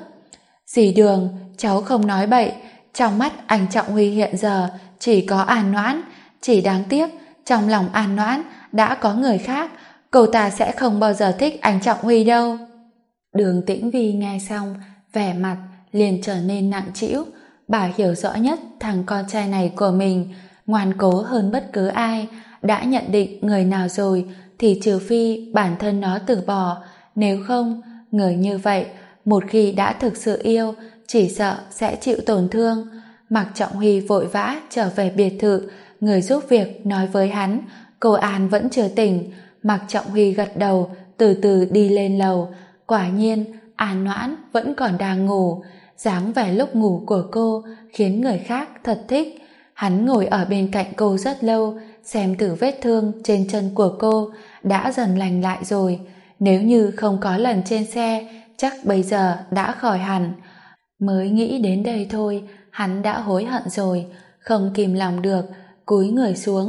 Speaker 1: Dì Đường, cháu không nói bậy. Trong mắt anh Trọng Huy hiện giờ chỉ có An Noãn. Chỉ đáng tiếc trong lòng An Noãn đã có người khác. Cô ta sẽ không bao giờ thích anh Trọng Huy đâu. Đường Tĩnh Vy nghe xong, vẻ mặt liền trở nên nặng trĩu. Bà hiểu rõ nhất thằng con trai này của mình, ngoan cố hơn bất cứ ai. Đã nhận định người nào rồi thì trừ phi bản thân nó từ bỏ. Nếu không, người như vậy một khi đã thực sự yêu, chỉ sợ sẽ chịu tổn thương. Mạc Trọng Huy vội vã trở về biệt thự. Người giúp việc nói với hắn cô An vẫn chưa tỉnh. Mạc Trọng Huy gật đầu, từ từ đi lên lầu. Quả nhiên An Noãn vẫn còn đang ngủ. Dáng vẻ lúc ngủ của cô khiến người khác thật thích. Hắn ngồi ở bên cạnh cô rất lâu, xem thử vết thương trên chân của cô đã dần lành lại rồi. Nếu như không có lần trên xe, chắc bây giờ đã khỏi hẳn. Mới nghĩ đến đây thôi, hắn đã hối hận rồi, không kìm lòng được, cúi người xuống,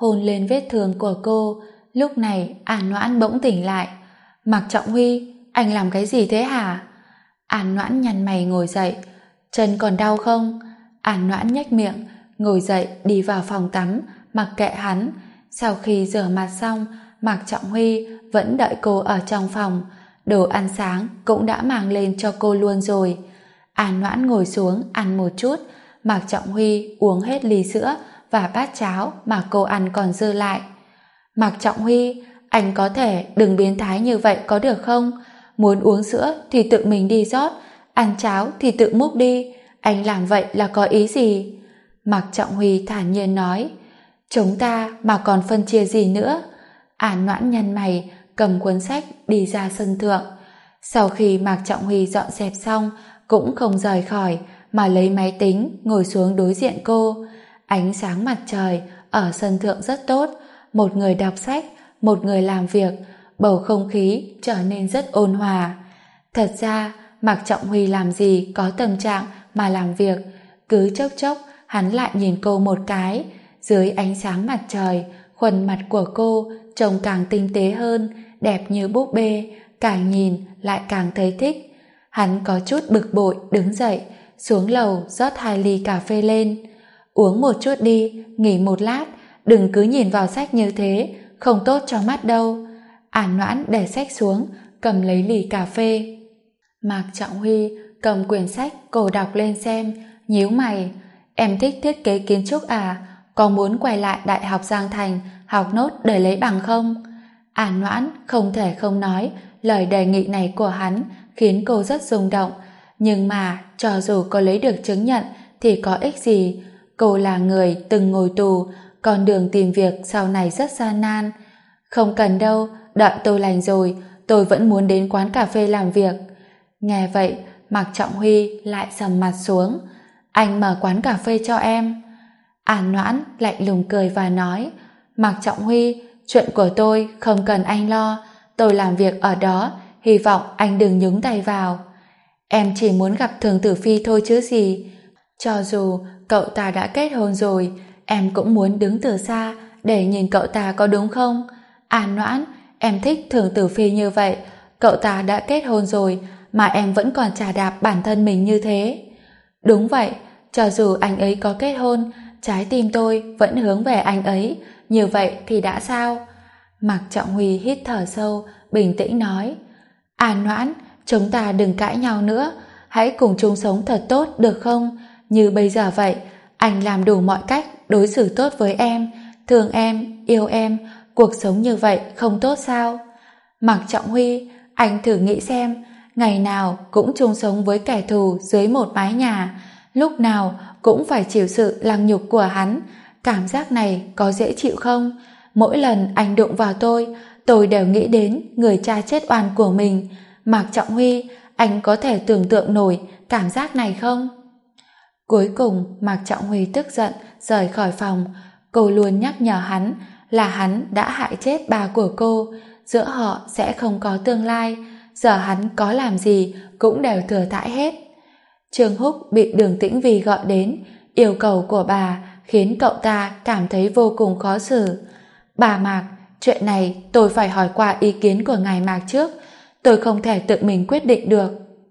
Speaker 1: hôn lên vết thương của cô. Lúc này An Noãn bỗng tỉnh lại. Mạc Trọng Huy, anh làm cái gì thế hả? An Noãn nhăn mày ngồi dậy. Chân còn đau không? An Noãn nhếch miệng, ngồi dậy đi vào phòng tắm, mặc kệ hắn. Sau khi rửa mặt xong, Mạc Trọng Huy vẫn đợi cô ở trong phòng. Đồ ăn sáng cũng đã mang lên cho cô luôn rồi. An Noãn ngồi xuống ăn một chút. Mạc Trọng Huy uống hết ly sữa và bát cháo mà cô ăn còn dư lại. Mạc Trọng Huy, anh có thể đừng biến thái như vậy có được không? Muốn uống sữa thì tự mình đi rót, ăn cháo thì tự múc đi. Anh làm vậy là có ý gì? Mạc Trọng Huy thản nhiên nói. Chúng ta mà còn phân chia gì nữa? An Noãn nhăn mày, cầm cuốn sách đi ra sân thượng. Sau khi Mạc Trọng Huy dọn dẹp xong, cũng không rời khỏi, mà lấy máy tính ngồi xuống đối diện cô. Ánh sáng mặt trời ở sân thượng rất tốt, một người đọc sách, một người làm việc, bầu không khí trở nên rất ôn hòa. Thật ra Mạc Trọng Huy làm gì có tâm trạng mà làm việc, cứ chốc chốc hắn lại nhìn cô một cái. Dưới ánh sáng mặt trời, khuôn mặt của cô trông càng tinh tế hơn, đẹp như búp bê, càng nhìn lại càng thấy thích. Hắn có chút bực bội đứng dậy, xuống lầu rót 2 ly cà phê lên. Uống một chút đi, nghỉ một lát, đừng cứ nhìn vào sách như thế, không tốt cho mắt đâu. An Noãn để sách xuống, cầm lấy ly cà phê. Mạc Trọng Huy cầm quyển sách cô đọc lên xem, nhíu mày. Em thích thiết kế kiến trúc à? Có muốn quay lại Đại học Giang Thành học nốt để lấy bằng không? An Noãn không thể không nói, lời đề nghị này của hắn khiến cô rất rung động. Nhưng mà cho dù cô lấy được chứng nhận thì có ích gì? Cô là người từng ngồi tù, con đường tìm việc sau này rất gian nan. Không cần đâu, đợi tôi lành rồi, tôi vẫn muốn đến quán cà phê làm việc. Nghe vậy, Mạc Trọng Huy lại sầm mặt xuống. Anh mở quán cà phê cho em. An Noãn lạnh lùng cười và nói, Mạc Trọng Huy, chuyện của tôi không cần anh lo, tôi làm việc ở đó, hy vọng anh đừng nhúng tay vào. Em chỉ muốn gặp Thường Tử Phi thôi chứ gì. Cho dù cậu ta đã kết hôn rồi, em cũng muốn đứng từ xa để nhìn cậu ta có đúng không? An Noãn, em thích Thường Tử Phi như vậy, cậu ta đã kết hôn rồi mà em vẫn còn chà đạp bản thân mình như thế. Đúng vậy, cho dù anh ấy có kết hôn, trái tim tôi vẫn hướng về anh ấy, như vậy thì đã sao? Mạc Trọng Huy hít thở sâu, bình tĩnh nói, An Noãn, chúng ta đừng cãi nhau nữa, hãy cùng chung sống thật tốt được không? Như bây giờ vậy, anh làm đủ mọi cách đối xử tốt với em, thương em, yêu em, cuộc sống như vậy không tốt sao? Mạc Trọng Huy, anh thử nghĩ xem, ngày nào cũng chung sống với kẻ thù dưới một mái nhà, lúc nào cũng phải chịu sự lăng nhục của hắn, cảm giác này có dễ chịu không? Mỗi lần anh đụng vào tôi đều nghĩ đến người cha chết oan của mình. Mạc Trọng Huy, anh có thể tưởng tượng nổi cảm giác này không? Cuối cùng Mạc Trọng Huy tức giận rời khỏi phòng. Cô luôn nhắc nhở hắn là hắn đã hại chết bà của cô, giữa họ sẽ không có tương lai, giờ hắn có làm gì cũng đều thừa thãi hết. Trương Húc bị Đường Tĩnh Vy gọi đến, yêu cầu của bà khiến cậu ta cảm thấy vô cùng khó xử. Bà Mạc, chuyện này tôi phải hỏi qua ý kiến của ngài Mạc trước, tôi không thể tự mình quyết định được.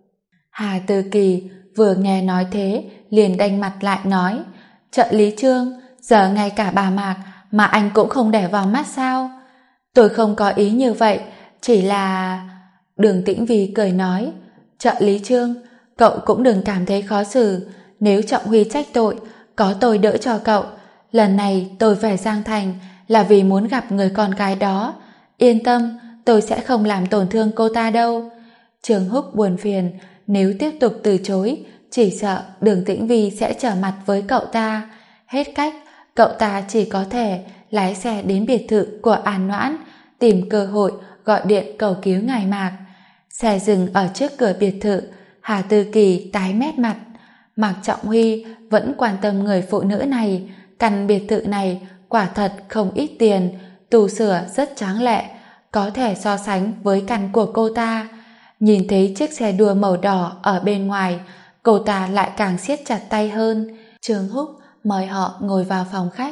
Speaker 1: Hà Tư Kỳ vừa nghe nói thế liền đanh mặt lại nói, trợ lý Trương, giờ ngay cả bà Mạc mà anh cũng không để vào mắt sao? Tôi không có ý như vậy, chỉ là... Đường Tĩnh Vy cười nói, trợ lý Trương, cậu cũng đừng cảm thấy khó xử, nếu Trọng Huy trách tội, có tôi đỡ cho cậu. Lần này tôi về Giang Thành là vì muốn gặp người con gái đó. Yên tâm, tôi sẽ không làm tổn thương cô ta đâu. Trương Húc buồn phiền, nếu tiếp tục từ chối, chỉ sợ Đường Tĩnh Vy sẽ trở mặt với cậu ta. Hết cách, cậu ta chỉ có thể lái xe đến biệt thự của An Noãn, tìm cơ hội gọi điện cầu cứu ngài Mạc. Xe dừng ở trước cửa biệt thự, Hà Tư Kỳ tái mét mặt. Mạc Trọng Huy vẫn quan tâm người phụ nữ này, căn biệt thự này quả thật không ít tiền, tu sửa rất tráng lệ, có thể so sánh với căn của cô ta. Nhìn thấy chiếc xe đua màu đỏ ở bên ngoài, cô ta lại càng siết chặt tay hơn. Trương Húc mời họ ngồi vào phòng khách,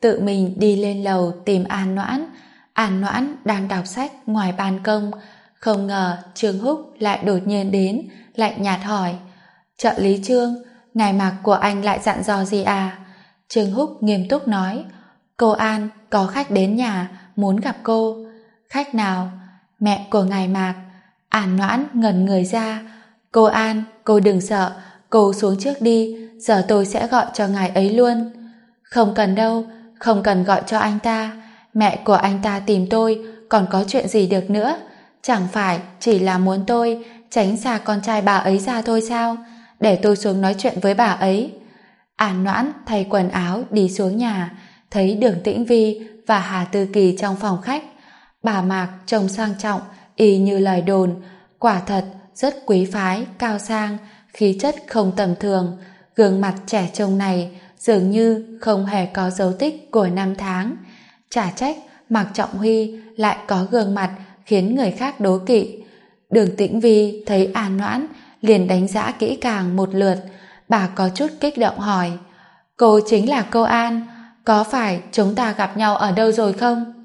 Speaker 1: tự mình đi lên lầu tìm An Noãn. An Noãn đang đọc sách ngoài ban công, không ngờ Trương Húc lại đột nhiên đến, lạnh nhạt hỏi: trợ lý Trương, ngài Mạc của anh lại dặn dò gì à? Trương Húc nghiêm túc nói: cô An, có khách đến nhà, muốn gặp cô. Khách nào? Mẹ của ngài Mạc. An Noãn ngẩn người ra. Cô An, cô đừng sợ, cô xuống trước đi, giờ tôi sẽ gọi cho ngài ấy luôn. Không cần đâu, không cần gọi cho anh ta. Mẹ của anh ta tìm tôi, còn có chuyện gì được nữa? Chẳng phải chỉ là muốn tôi tránh xa con trai bà ấy ra thôi sao? Để tôi xuống nói chuyện với bà ấy. An Noãn thay quần áo đi xuống nhà, thấy Đường Tĩnh Vi và Hà Tư Kỳ trong phòng khách. Bà Mạc trông sang trọng, y như lời đồn, quả thật rất quý phái, cao sang, khí chất không tầm thường. Gương mặt trẻ trông này dường như không hề có dấu tích của năm tháng. Chả trách Mạc Trọng Huy lại có gương mặt khiến người khác đố kỵ. Đường Tĩnh Vi thấy An Noãn liền đánh giá kỹ càng một lượt. Bà có chút kích động hỏi: cô chính là cô An, có phải chúng ta gặp nhau ở đâu rồi không?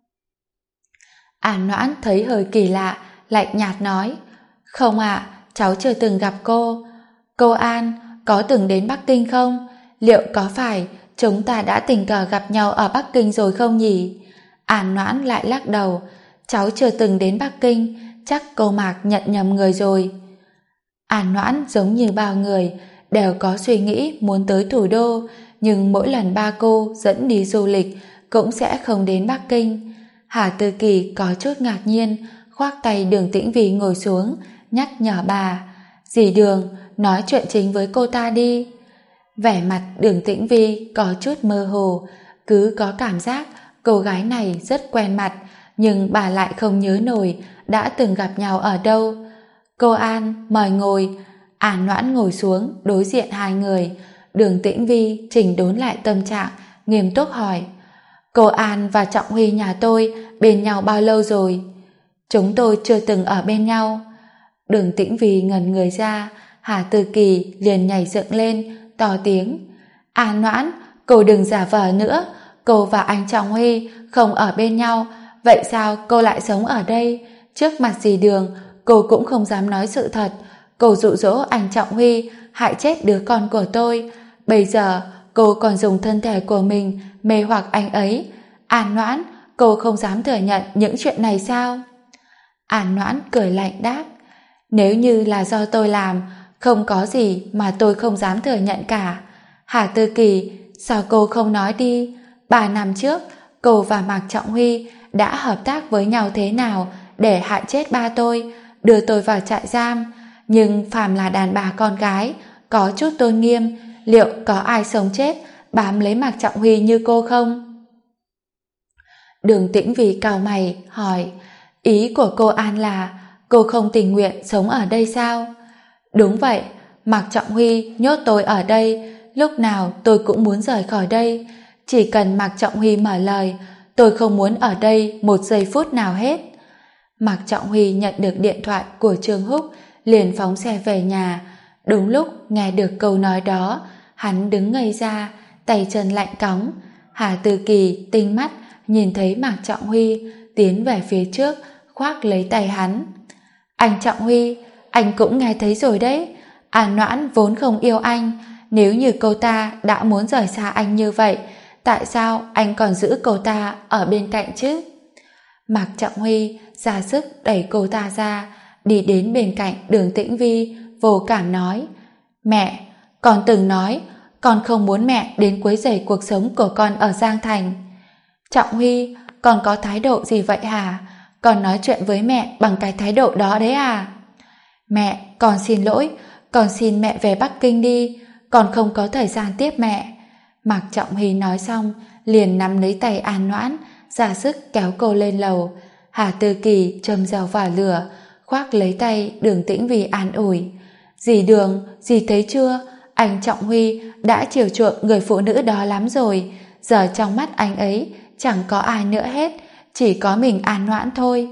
Speaker 1: An Noãn thấy hơi kỳ lạ, lạnh nhạt nói: không ạ, cháu chưa từng gặp cô. Cô An, có từng đến Bắc Kinh không? Liệu có phải chúng ta đã tình cờ gặp nhau ở Bắc Kinh rồi không nhỉ? An Noãn lại lắc đầu: cháu chưa từng đến Bắc Kinh, chắc cô Mạc nhận nhầm người rồi. An Noãn giống như bao người đều có suy nghĩ muốn tới thủ đô, nhưng mỗi lần ba cô dẫn đi du lịch cũng sẽ không đến Bắc Kinh. Hà Tư Kỳ có chút ngạc nhiên, khoác tay Đường Tĩnh Vi ngồi xuống, nhắc nhở bà: dì Đường, nói chuyện chính với cô ta đi. Vẻ mặt Đường Tĩnh Vi có chút mơ hồ, cứ có cảm giác cô gái này rất quen mặt, nhưng bà lại không nhớ nổi đã từng gặp nhau ở đâu. Cô An, mời ngồi. An Noãn ngồi xuống đối diện hai người. Đường Tĩnh Vi chỉnh đốn lại tâm trạng, nghiêm túc hỏi: cô An và Trọng Huy nhà tôi bên nhau bao lâu rồi? Chúng tôi chưa từng ở bên nhau. Đường Tĩnh Vi ngẩn người ra. Hà Tư Kỳ liền nhảy dựng lên, to tiếng: An Noãn, cô đừng giả vờ nữa. Cô và anh Trọng Huy không ở bên nhau, vậy sao cô lại sống ở đây? Trước mặt dì Đường, cô cũng không dám nói sự thật. Cô dụ dỗ anh Trọng Huy hại chết đứa con của tôi. Bây giờ cô còn dùng thân thể của mình mê hoặc anh ấy. An Noãn, cô không dám thừa nhận những chuyện này sao? An Noãn cười lạnh đáp: nếu như là do tôi làm, không có gì mà tôi không dám thừa nhận cả. Hà Tư Kỳ, sao cô không nói đi? 3 năm trước, cô và Mạc Trọng Huy đã hợp tác với nhau thế nào để hại chết ba tôi, đưa tôi vào trại giam. Nhưng phàm là đàn bà con gái, có chút tôn nghiêm, liệu có ai sống chết bám lấy Mạc Trọng Huy như cô không? Đường Tĩnh Vi cau mày hỏi: ý của cô An là cô không tình nguyện sống ở đây sao? Đúng vậy, Mạc Trọng Huy nhốt tôi ở đây, lúc nào tôi cũng muốn rời khỏi đây. Chỉ cần Mạc Trọng Huy mở lời, tôi không muốn ở đây một giây phút nào hết. Mạc Trọng Huy nhận được điện thoại của Trương Húc, liền phóng xe về nhà. Đúng lúc nghe được câu nói đó, hắn đứng ngây ra, tay chân lạnh cóng. Hà Tư Kỳ tinh mắt nhìn thấy Mạc Trọng Huy tiến về phía trước, khoác lấy tay hắn. Anh Trọng Huy, anh cũng nghe thấy rồi đấy. An Noãn vốn không yêu anh. Nếu như cô ta đã muốn rời xa anh như vậy, tại sao anh còn giữ cô ta ở bên cạnh chứ? Mạc Trọng Huy ra sức đẩy cô ta ra, đi đến bên cạnh Đường Tĩnh Vi, vô cảm nói: mẹ, con từng nói con không muốn mẹ đến quấy rầy cuộc sống của con ở Giang Thành. Trọng Huy, con có thái độ gì vậy hả? Con nói chuyện với mẹ bằng cái thái độ đó đấy à? Mẹ, con xin lỗi, con xin mẹ về Bắc Kinh đi, con không có thời gian tiếp mẹ. Mạc Trọng Huy nói xong, liền nắm lấy tay An Noãn, ra sức kéo cô lên lầu. Hà Tư Kỳ châm dầu vào lửa, khoác lấy tay Đường Tĩnh Vi an ủi: dì Đường, dì thấy chưa? Anh Trọng Huy đã chiều chuộng người phụ nữ đó lắm rồi. Giờ trong mắt anh ấy chẳng có ai nữa hết, chỉ có mình An Noãn thôi.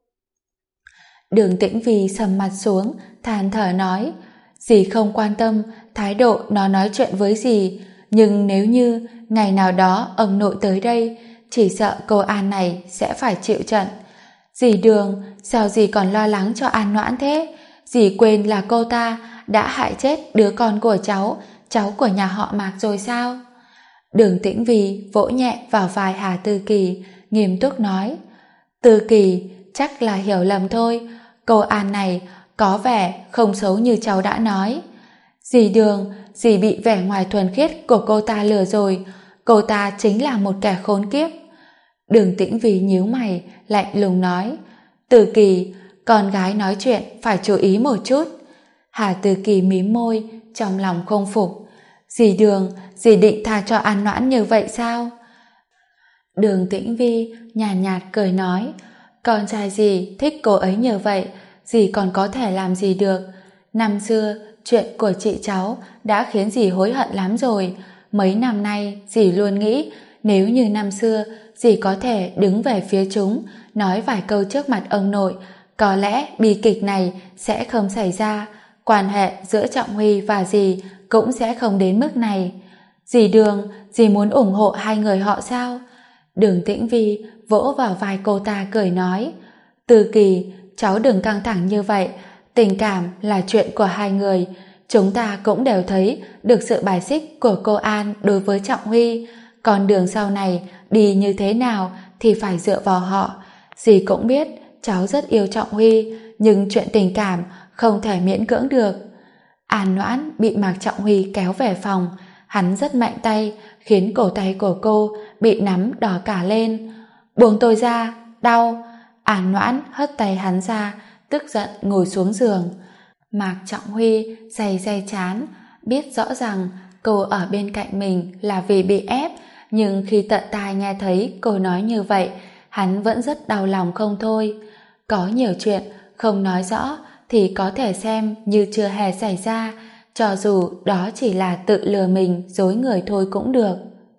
Speaker 1: Đường Tĩnh Vi sầm mặt xuống, than thở nói: dì không quan tâm thái độ nó nói chuyện với dì. nhưng nếu như ngày nào đó ông nội tới đây, chỉ sợ cô An này sẽ phải chịu trận. Dì Đường, sao dì còn lo lắng cho An Noãn thế? Dì quên là cô ta đã hại chết đứa con của cháu của nhà họ Mạc rồi sao? Đường Tĩnh Vy vỗ nhẹ vào vai Hà Tư Kỳ, nghiêm túc nói: Tư Kỳ, chắc là hiểu lầm thôi, cô An này có vẻ không xấu như cháu đã nói. Dì Đường, dì bị vẻ ngoài thuần khiết của cô ta lừa rồi, cô ta chính là một kẻ khốn kiếp. Đường Tĩnh Vy nhíu mày, lạnh lùng nói: Tư Kỳ, con gái nói chuyện phải chú ý một chút. Hà Tư Kỳ mím môi, trong lòng không phục. Dì Đường, dì định tha cho An Noãn như vậy sao? Đường Tĩnh Vy nhàn nhạt cười nói: con trai dì thích cô ấy như vậy, dì còn có thể làm gì được? Năm xưa chuyện của chị cháu đã khiến dì hối hận lắm rồi. Mấy năm nay dì luôn nghĩ nếu như năm xưa dì có thể đứng về phía chúng, nói vài câu trước mặt ông nội, có lẽ bi kịch này sẽ không xảy ra, quan hệ giữa Trọng Huy và dì cũng sẽ không đến mức này. Dì Đường, dì muốn ủng hộ hai người họ sao? Đường Tĩnh Vy vỗ vào vai cô ta cười nói: Tư Kỳ, cháu đừng căng thẳng như vậy, tình cảm là chuyện của hai người, chúng ta cũng đều thấy được sự bài xích của cô An đối với Trọng Huy, còn đường sau này đi như thế nào thì phải dựa vào họ. Dì cũng biết cháu rất yêu Trọng Huy, nhưng chuyện tình cảm không thể miễn cưỡng được. An Noãn bị Mạc Trọng Huy kéo về phòng, hắn rất mạnh tay, khiến cổ tay của cô bị nắm đỏ cả lên. Buông tôi ra, đau. An Noãn hất tay hắn ra, tức giận ngồi xuống giường. Mạc Trọng Huy day day chán, biết rõ rằng cô ở bên cạnh mình là vì bị ép, nhưng khi tận tai nghe thấy cô nói như vậy, hắn vẫn rất đau lòng không thôi. Có nhiều chuyện không nói rõ thì có thể xem như chưa hề xảy ra, cho dù đó chỉ là tự lừa mình dối người thôi cũng được.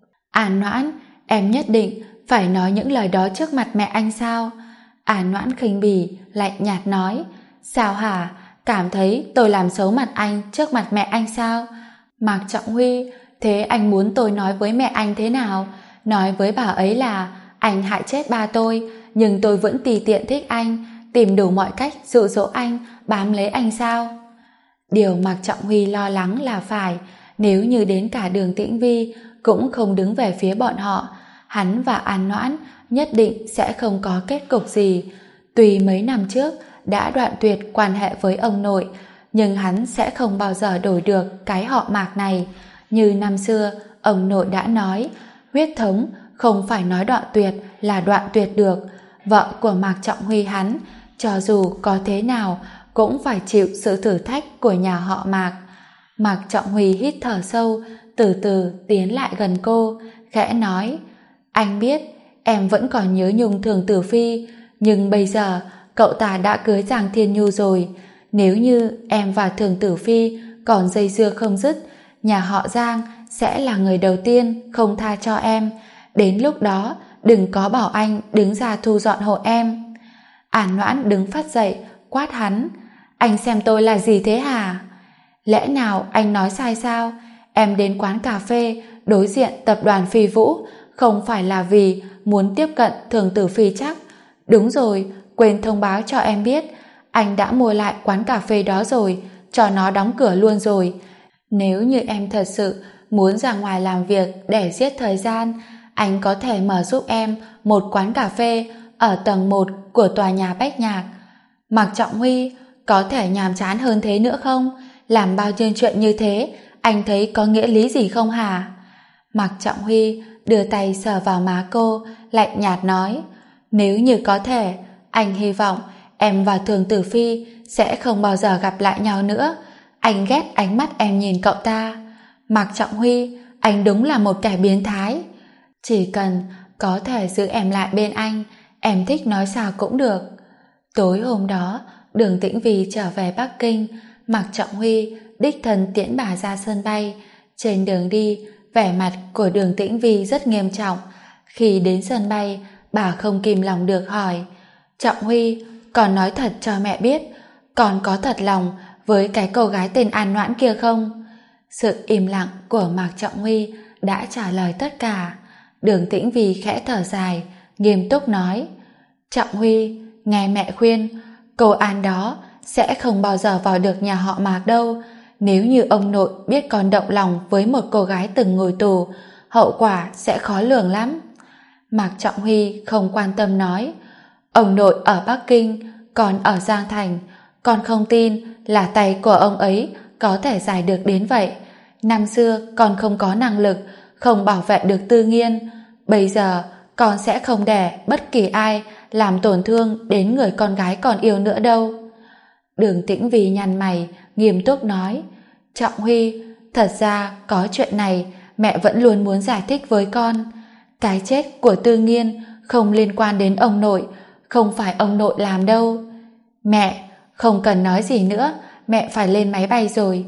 Speaker 1: An Noãn, em nhất định phải nói những lời đó trước mặt mẹ anh sao? An Noãn khinh bỉ, lạnh nhạt nói: Sao hả? Cảm thấy tôi làm xấu mặt anh trước mặt mẹ anh sao? Mạc Trọng Huy, thế anh muốn tôi nói với mẹ anh thế nào? Nói với bà ấy là anh hại chết ba tôi, nhưng tôi vẫn tùy tiện thích anh, tìm đủ mọi cách dụ dỗ anh, bám lấy anh sao? Điều Mạc Trọng Huy lo lắng là phải, nếu như đến cả Đường Tĩnh Vy cũng không đứng về phía bọn họ, hắn và An Noãn nhất định sẽ không có kết cục gì. Tuy mấy năm trước đã đoạn tuyệt quan hệ với ông nội, nhưng hắn sẽ không bao giờ đổi được cái họ Mạc này. Như năm xưa ông nội đã nói, huyết thống không phải nói đoạn tuyệt là đoạn tuyệt được. Vợ của Mạc Trọng Huy hắn, cho dù có thế nào cũng phải chịu sự thử thách của nhà họ Mạc. Mạc Trọng Huy hít thở sâu, từ từ tiến lại gần cô, khẽ nói: Anh biết em vẫn còn nhớ nhung Thường Tử Phi, nhưng bây giờ cậu ta đã cưới Giang Thiên Nhu rồi. Nếu như em và Thường Tử Phi còn dây dưa không dứt, nhà họ Giang sẽ là người đầu tiên không tha cho em. Đến lúc đó đừng có bảo anh đứng ra thu dọn hộ em. An Noãn đứng phát dậy, quát hắn: Anh xem tôi là gì thế hả? Lẽ nào anh nói sai sao? Em đến quán cà phê đối diện tập đoàn Phi Vũ không phải là vì muốn tiếp cận Thường Tử Phi chắc? Đúng rồi, quên thông báo cho em biết, anh đã mua lại quán cà phê đó rồi, cho nó đóng cửa luôn rồi. Nếu như em thật sự muốn ra ngoài làm việc để giết thời gian, anh có thể mở giúp em một quán cà phê ở tầng 1 của tòa nhà Bách Nhạc. Mạc Trọng Huy, có thể nhàm chán hơn thế nữa không? Làm bao nhiêu chuyện như thế, anh thấy có nghĩa lý gì không hả? Mạc Trọng Huy đưa tay sờ vào má cô, lạnh nhạt nói: Nếu như có thể, anh hy vọng em và Thường Tử Phi sẽ không bao giờ gặp lại nhau nữa. Anh ghét ánh mắt em nhìn cậu ta. Mạc Trọng Huy, anh đúng là một kẻ biến thái. Chỉ cần có thể giữ em lại bên anh, em thích nói sao cũng được. Tối hôm đó, Đường Tĩnh Vy trở về Bắc Kinh, Mạc Trọng Huy đích thân tiễn bà ra sân bay. Trên đường đi, vẻ mặt của Đường Tĩnh Vy rất nghiêm trọng. Khi đến sân bay, bà không kìm lòng được hỏi: Trọng Huy, con nói thật cho mẹ biết, con có thật lòng với cái cô gái tên An Noãn kia không? Sự im lặng của Mạc Trọng Huy đã trả lời tất cả. Đường Tĩnh Vy khẽ thở dài, nghiêm túc nói: Trọng Huy, nghe mẹ khuyên, cô An đó sẽ không bao giờ vào được nhà họ Mạc đâu. Nếu như ông nội biết con động lòng với một cô gái từng ngồi tù, hậu quả sẽ khó lường lắm. Mạc Trọng Huy không quan tâm nói: Ông nội ở Bắc Kinh, con ở Giang Thành, con không tin là tay của ông ấy có thể dài được đến vậy. Năm xưa con không có năng lực, không bảo vệ được Tư Nghiên. Bây giờ con sẽ không để bất kỳ ai làm tổn thương đến người con gái còn yêu nữa đâu. Đường Tĩnh Vy nhăn mày, nghiêm túc nói: Trọng Huy, thật ra có chuyện này mẹ vẫn luôn muốn giải thích với con. Cái chết của Tư Nghiên không liên quan đến ông nội, không phải ông nội làm đâu. Mẹ, không cần nói gì nữa, mẹ phải lên máy bay rồi.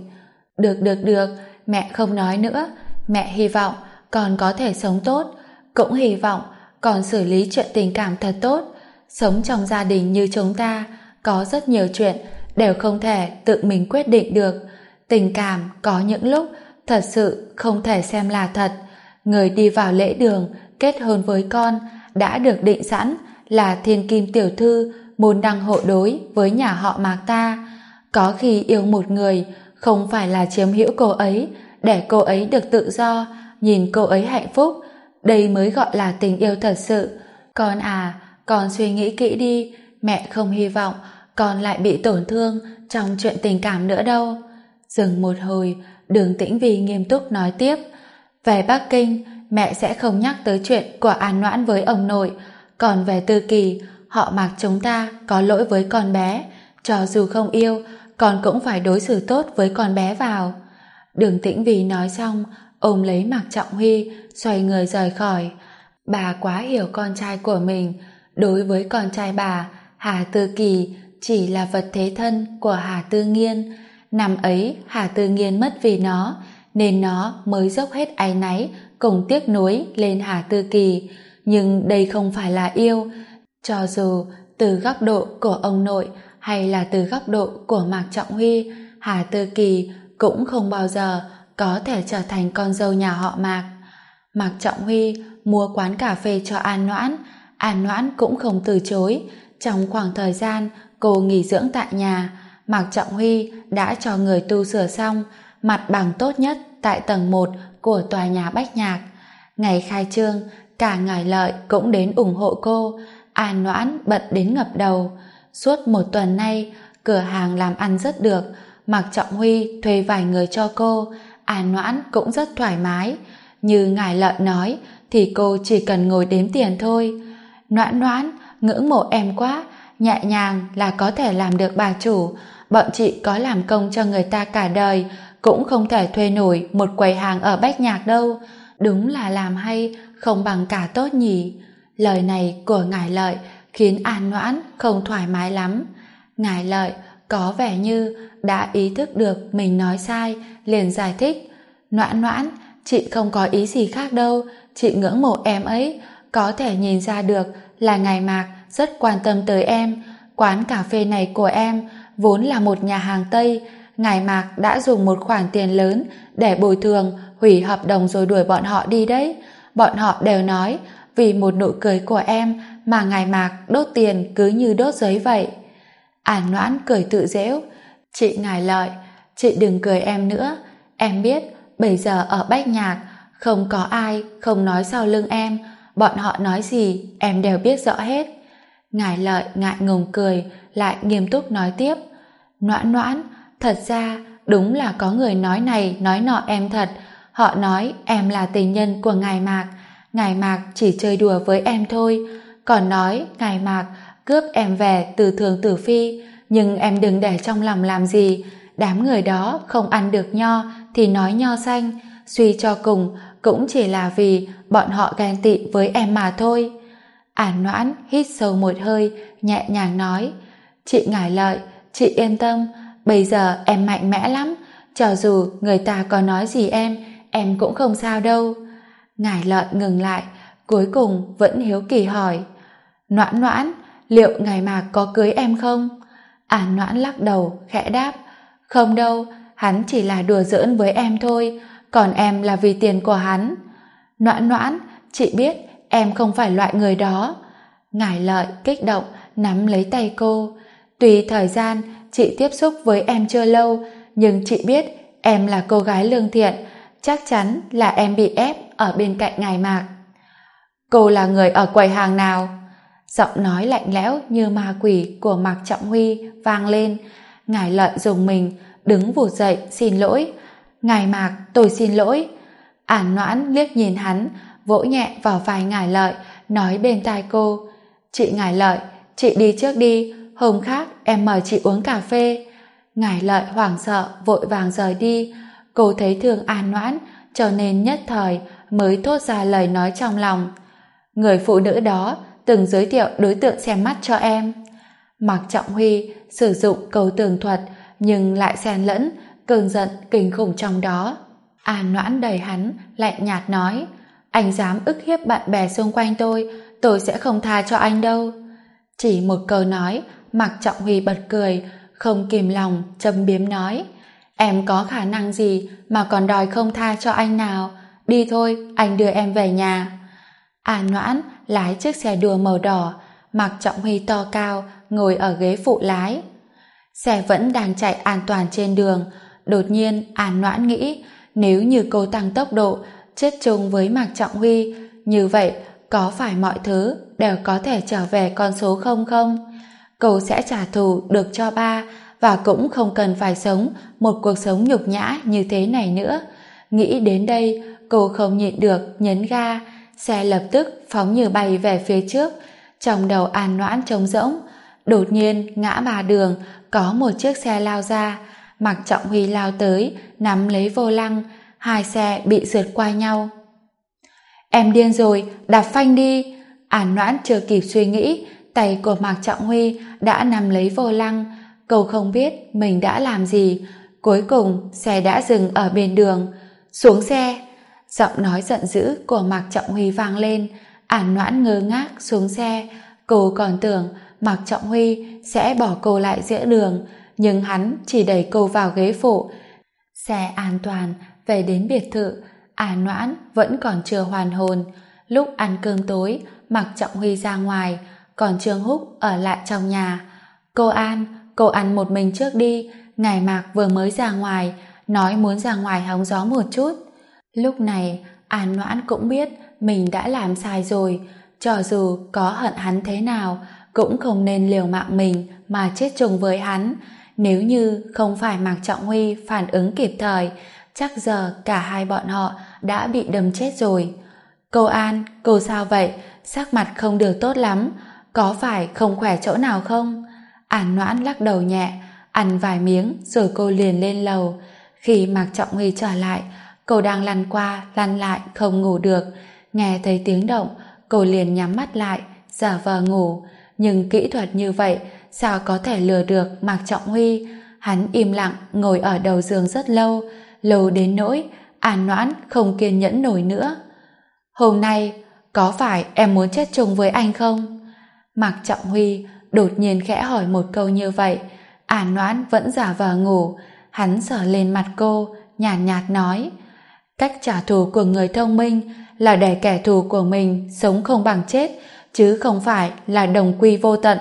Speaker 1: Được, mẹ không nói nữa. Mẹ hy vọng con có thể sống tốt, cũng hy vọng con xử lý chuyện tình cảm thật tốt. Sống trong gia đình như chúng ta, có rất nhiều chuyện đều không thể tự mình quyết định được. Tình cảm có những lúc thật sự không thể xem là thật. Người đi vào lễ đường kết hôn với con đã được định sẵn là thiên kim tiểu thư môn đăng hộ đối với nhà họ Mạc ta. Có khi yêu một người không phải là chiếm hữu cô ấy, để cô ấy được tự do, nhìn cô ấy hạnh phúc. Đây mới gọi là tình yêu thật sự. Con à, con suy nghĩ kỹ đi, mẹ không hy vọng con lại bị tổn thương trong chuyện tình cảm nữa đâu. Dừng một hồi, Đường Tĩnh Vy nghiêm túc nói tiếp: Về Bắc Kinh, mẹ sẽ không nhắc tới chuyện của An Noãn với ông nội. Còn về Tư Kỳ, họ Mạc chúng ta có lỗi với con bé. Cho dù không yêu, con cũng phải đối xử tốt với con bé vào. Đường Tĩnh Vy nói xong, ôm lấy Mạc Trọng Huy, xoay người rời khỏi. Bà quá hiểu con trai của mình. Đối với con trai bà, Hà Tư Kỳ chỉ là vật thế thân của Hà Tư Nghiên. Năm ấy Hà Tư Nghiên mất vì nó, nên nó mới dốc hết áy náy cùng tiếc nuối lên Hà Tư Kỳ. Nhưng đây không phải là yêu. Cho dù từ góc độ của ông nội hay là từ góc độ của Mạc Trọng Huy, Hà Tư Kỳ cũng không bao giờ có thể trở thành con dâu nhà họ Mạc. Mạc Trọng Huy mua quán cà phê cho An Noãn. An Noãn cũng không từ chối. Trong khoảng thời gian cô nghỉ dưỡng tại nhà, Mạc Trọng Huy đã cho người tu sửa xong mặt bằng tốt nhất tại tầng 1 của tòa nhà Bách Nhạc. Ngày khai trương, cả Ngải Lợi cũng đến ủng hộ cô. An Noãn bận đến ngập đầu. Suốt một tuần nay, cửa hàng làm ăn rất được. Mạc Trọng Huy thuê vài người cho cô. An Noãn cũng rất thoải mái. Như Ngải Lợi nói thì cô chỉ cần ngồi đếm tiền thôi. Noãn Noãn, ngưỡng mộ em quá, nhẹ nhàng là có thể làm được bà chủ. Bọn chị có làm công cho người ta cả đời cũng không thể thuê nổi một quầy hàng ở Bách Nhạc đâu. Đúng là làm hay không bằng cả tốt nhỉ. Lời này của Ngải Lợi khiến An Noãn không thoải mái lắm. Ngải Lợi có vẻ như đã ý thức được mình nói sai, liền giải thích: Noãn Noãn, chị không có ý gì khác đâu, chị ngưỡng mộ em ấy. Có thể nhìn ra được là Ngài Mạc rất quan tâm tới em. Quán cà phê này của em vốn là một nhà hàng Tây. Ngài Mạc đã dùng một khoản tiền lớn để bồi thường, hủy hợp đồng rồi đuổi bọn họ đi đấy. Bọn họ đều nói vì một nụ cười của em mà Ngài Mạc đốt tiền cứ như đốt giấy vậy. An Noãn cười tự giễu: Chị Ngải Lợi, chị đừng cười em nữa. Em biết bây giờ ở Bách Nhạc không có ai không nói sau lưng em. Bọn họ nói gì em đều biết rõ hết. Ngải Lợi ngại ngùng cười, lại nghiêm túc nói tiếp: Noãn Noãn, thật ra đúng là có người nói này nói nọ em thật. Họ nói em là tình nhân của Ngài Mạc. Ngài Mạc chỉ chơi đùa với em thôi. Còn nói Ngài Mạc cướp em về từ Thường Tử Phi. Nhưng em đừng để trong lòng làm gì. Đám người đó không ăn được nho thì nói nho xanh. Suy cho cùng cũng chỉ là vì bọn họ ghen tị với em mà thôi. An Noãn hít sâu một hơi, nhẹ nhàng nói: Chị Ngải Lợi, chị yên tâm, bây giờ em mạnh mẽ lắm. Cho dù người ta có nói gì em cũng không sao đâu. Ngải Lợi ngừng lại, cuối cùng vẫn hiếu kỳ hỏi: Noãn Noãn, liệu Ngài Mạc có cưới em không? An Noãn lắc đầu, khẽ đáp: Không đâu, Hắn chỉ là đùa giỡn với em thôi, còn em là vì tiền của hắn. Noãn Noãn, chị biết em không phải loại người đó. Ngải Lợi kích động nắm lấy tay cô. Tuy thời gian chị tiếp xúc với em chưa lâu, nhưng chị biết em là cô gái lương thiện, chắc chắn là em bị ép ở bên cạnh ngài Mạc. Cô là người ở quầy hàng nào? Giọng nói lạnh lẽo như ma quỷ của Mạc Trọng Huy vang lên. Ngải Lợi rùng mình, đứng vụt dậy xin lỗi. Ngài Mạc, tôi xin lỗi. An Noãn liếc nhìn hắn, vỗ nhẹ vào vai Ngải Lợi, nói bên tai cô: Chị Ngải Lợi, chị đi trước đi, hôm khác em mời chị uống cà phê. Ngải Lợi hoảng sợ vội vàng rời đi. Cô thấy thương An Noãn, cho nên nhất thời mới thốt ra lời nói trong lòng: Người phụ nữ đó từng giới thiệu đối tượng xem mắt cho em. Mạc Trọng Huy sử dụng câu tường thuật, nhưng lại xen lẫn cơn giận kinh khủng trong đó. An Noãn đẩy hắn, lạnh nhạt nói: Anh dám ức hiếp bạn bè xung quanh tôi sẽ không tha cho anh đâu. Chỉ một câu nói, Mạc Trọng Huy bật cười, không kìm lòng châm biếm nói: Em có khả năng gì mà còn đòi không tha cho anh nào? Đi thôi, anh đưa em về nhà. An Noãn lái chiếc xe đua màu đỏ, Mạc Trọng Huy to cao ngồi ở ghế phụ lái. Xe vẫn đang chạy an toàn trên đường. Đột nhiên An Noãn nghĩ, nếu như cô tăng tốc độ chết chung với Mạc Trọng Huy, như vậy có phải mọi thứ đều có thể trở về con số 0 không? Cô sẽ trả thù được cho ba, và cũng không cần phải sống một cuộc sống nhục nhã như thế này nữa. Nghĩ đến đây, cô không nhịn được nhấn ga, xe lập tức phóng như bay về phía trước. Trong đầu An Noãn trống rỗng. Đột nhiên ngã ba đường có một chiếc xe lao ra. Mạc Trọng Huy lao tới, nắm lấy vô lăng, hai xe bị sượt qua nhau. Em điên rồi, đạp phanh đi. An Noãn chưa kịp suy nghĩ, tay của Mạc Trọng Huy đã nắm lấy vô lăng. Cô không biết mình đã làm gì. Cuối cùng xe đã dừng ở bên đường. Xuống xe. Giọng nói giận dữ của Mạc Trọng Huy vang lên. An Noãn ngơ ngác xuống xe. Cô còn tưởng Mạc Trọng Huy sẽ bỏ cô lại giữa đường, nhưng hắn chỉ đẩy cô vào ghế phụ. Xe an toàn về đến biệt thự. An Noãn vẫn còn chưa hoàn hồn. Lúc ăn cơm tối, Mạc Trọng Huy ra ngoài, còn Trương Húc ở lại trong nhà. Cô An, cô ăn một mình trước đi, ngài Mạc vừa mới ra ngoài, nói muốn ra ngoài hóng gió một chút. Lúc này An Noãn cũng biết mình đã làm sai rồi, cho dù có hận hắn thế nào cũng không nên liều mạng mình mà chết chung với hắn. Nếu như không phải Mạc Trọng Huy phản ứng kịp thời, chắc giờ cả hai bọn họ đã bị đâm chết rồi. Cô An, cô sao vậy? Sắc mặt không được tốt lắm, có phải không khỏe chỗ nào không? An Noãn lắc đầu nhẹ, ăn vài miếng rồi cô liền lên lầu. Khi Mạc Trọng Huy trở lại, cô đang lăn qua lăn lại không ngủ được. Nghe thấy tiếng động, cô liền nhắm mắt lại giả vờ ngủ. Nhưng kỹ thuật như vậy sao có thể lừa được Mạc Trọng Huy? Hắn im lặng ngồi ở đầu giường rất lâu, lâu đến nỗi An Noãn không kiên nhẫn nổi nữa. Hôm nay có phải em muốn chết chung với anh không? Mạc Trọng Huy đột nhiên khẽ hỏi một câu như vậy. An Noãn vẫn giả vờ ngủ. Hắn sờ lên mặt cô, nhàn nhạt nói: cách trả thù của người thông minh là để kẻ thù của mình sống không bằng chết, chứ không phải là đồng quy vô tận.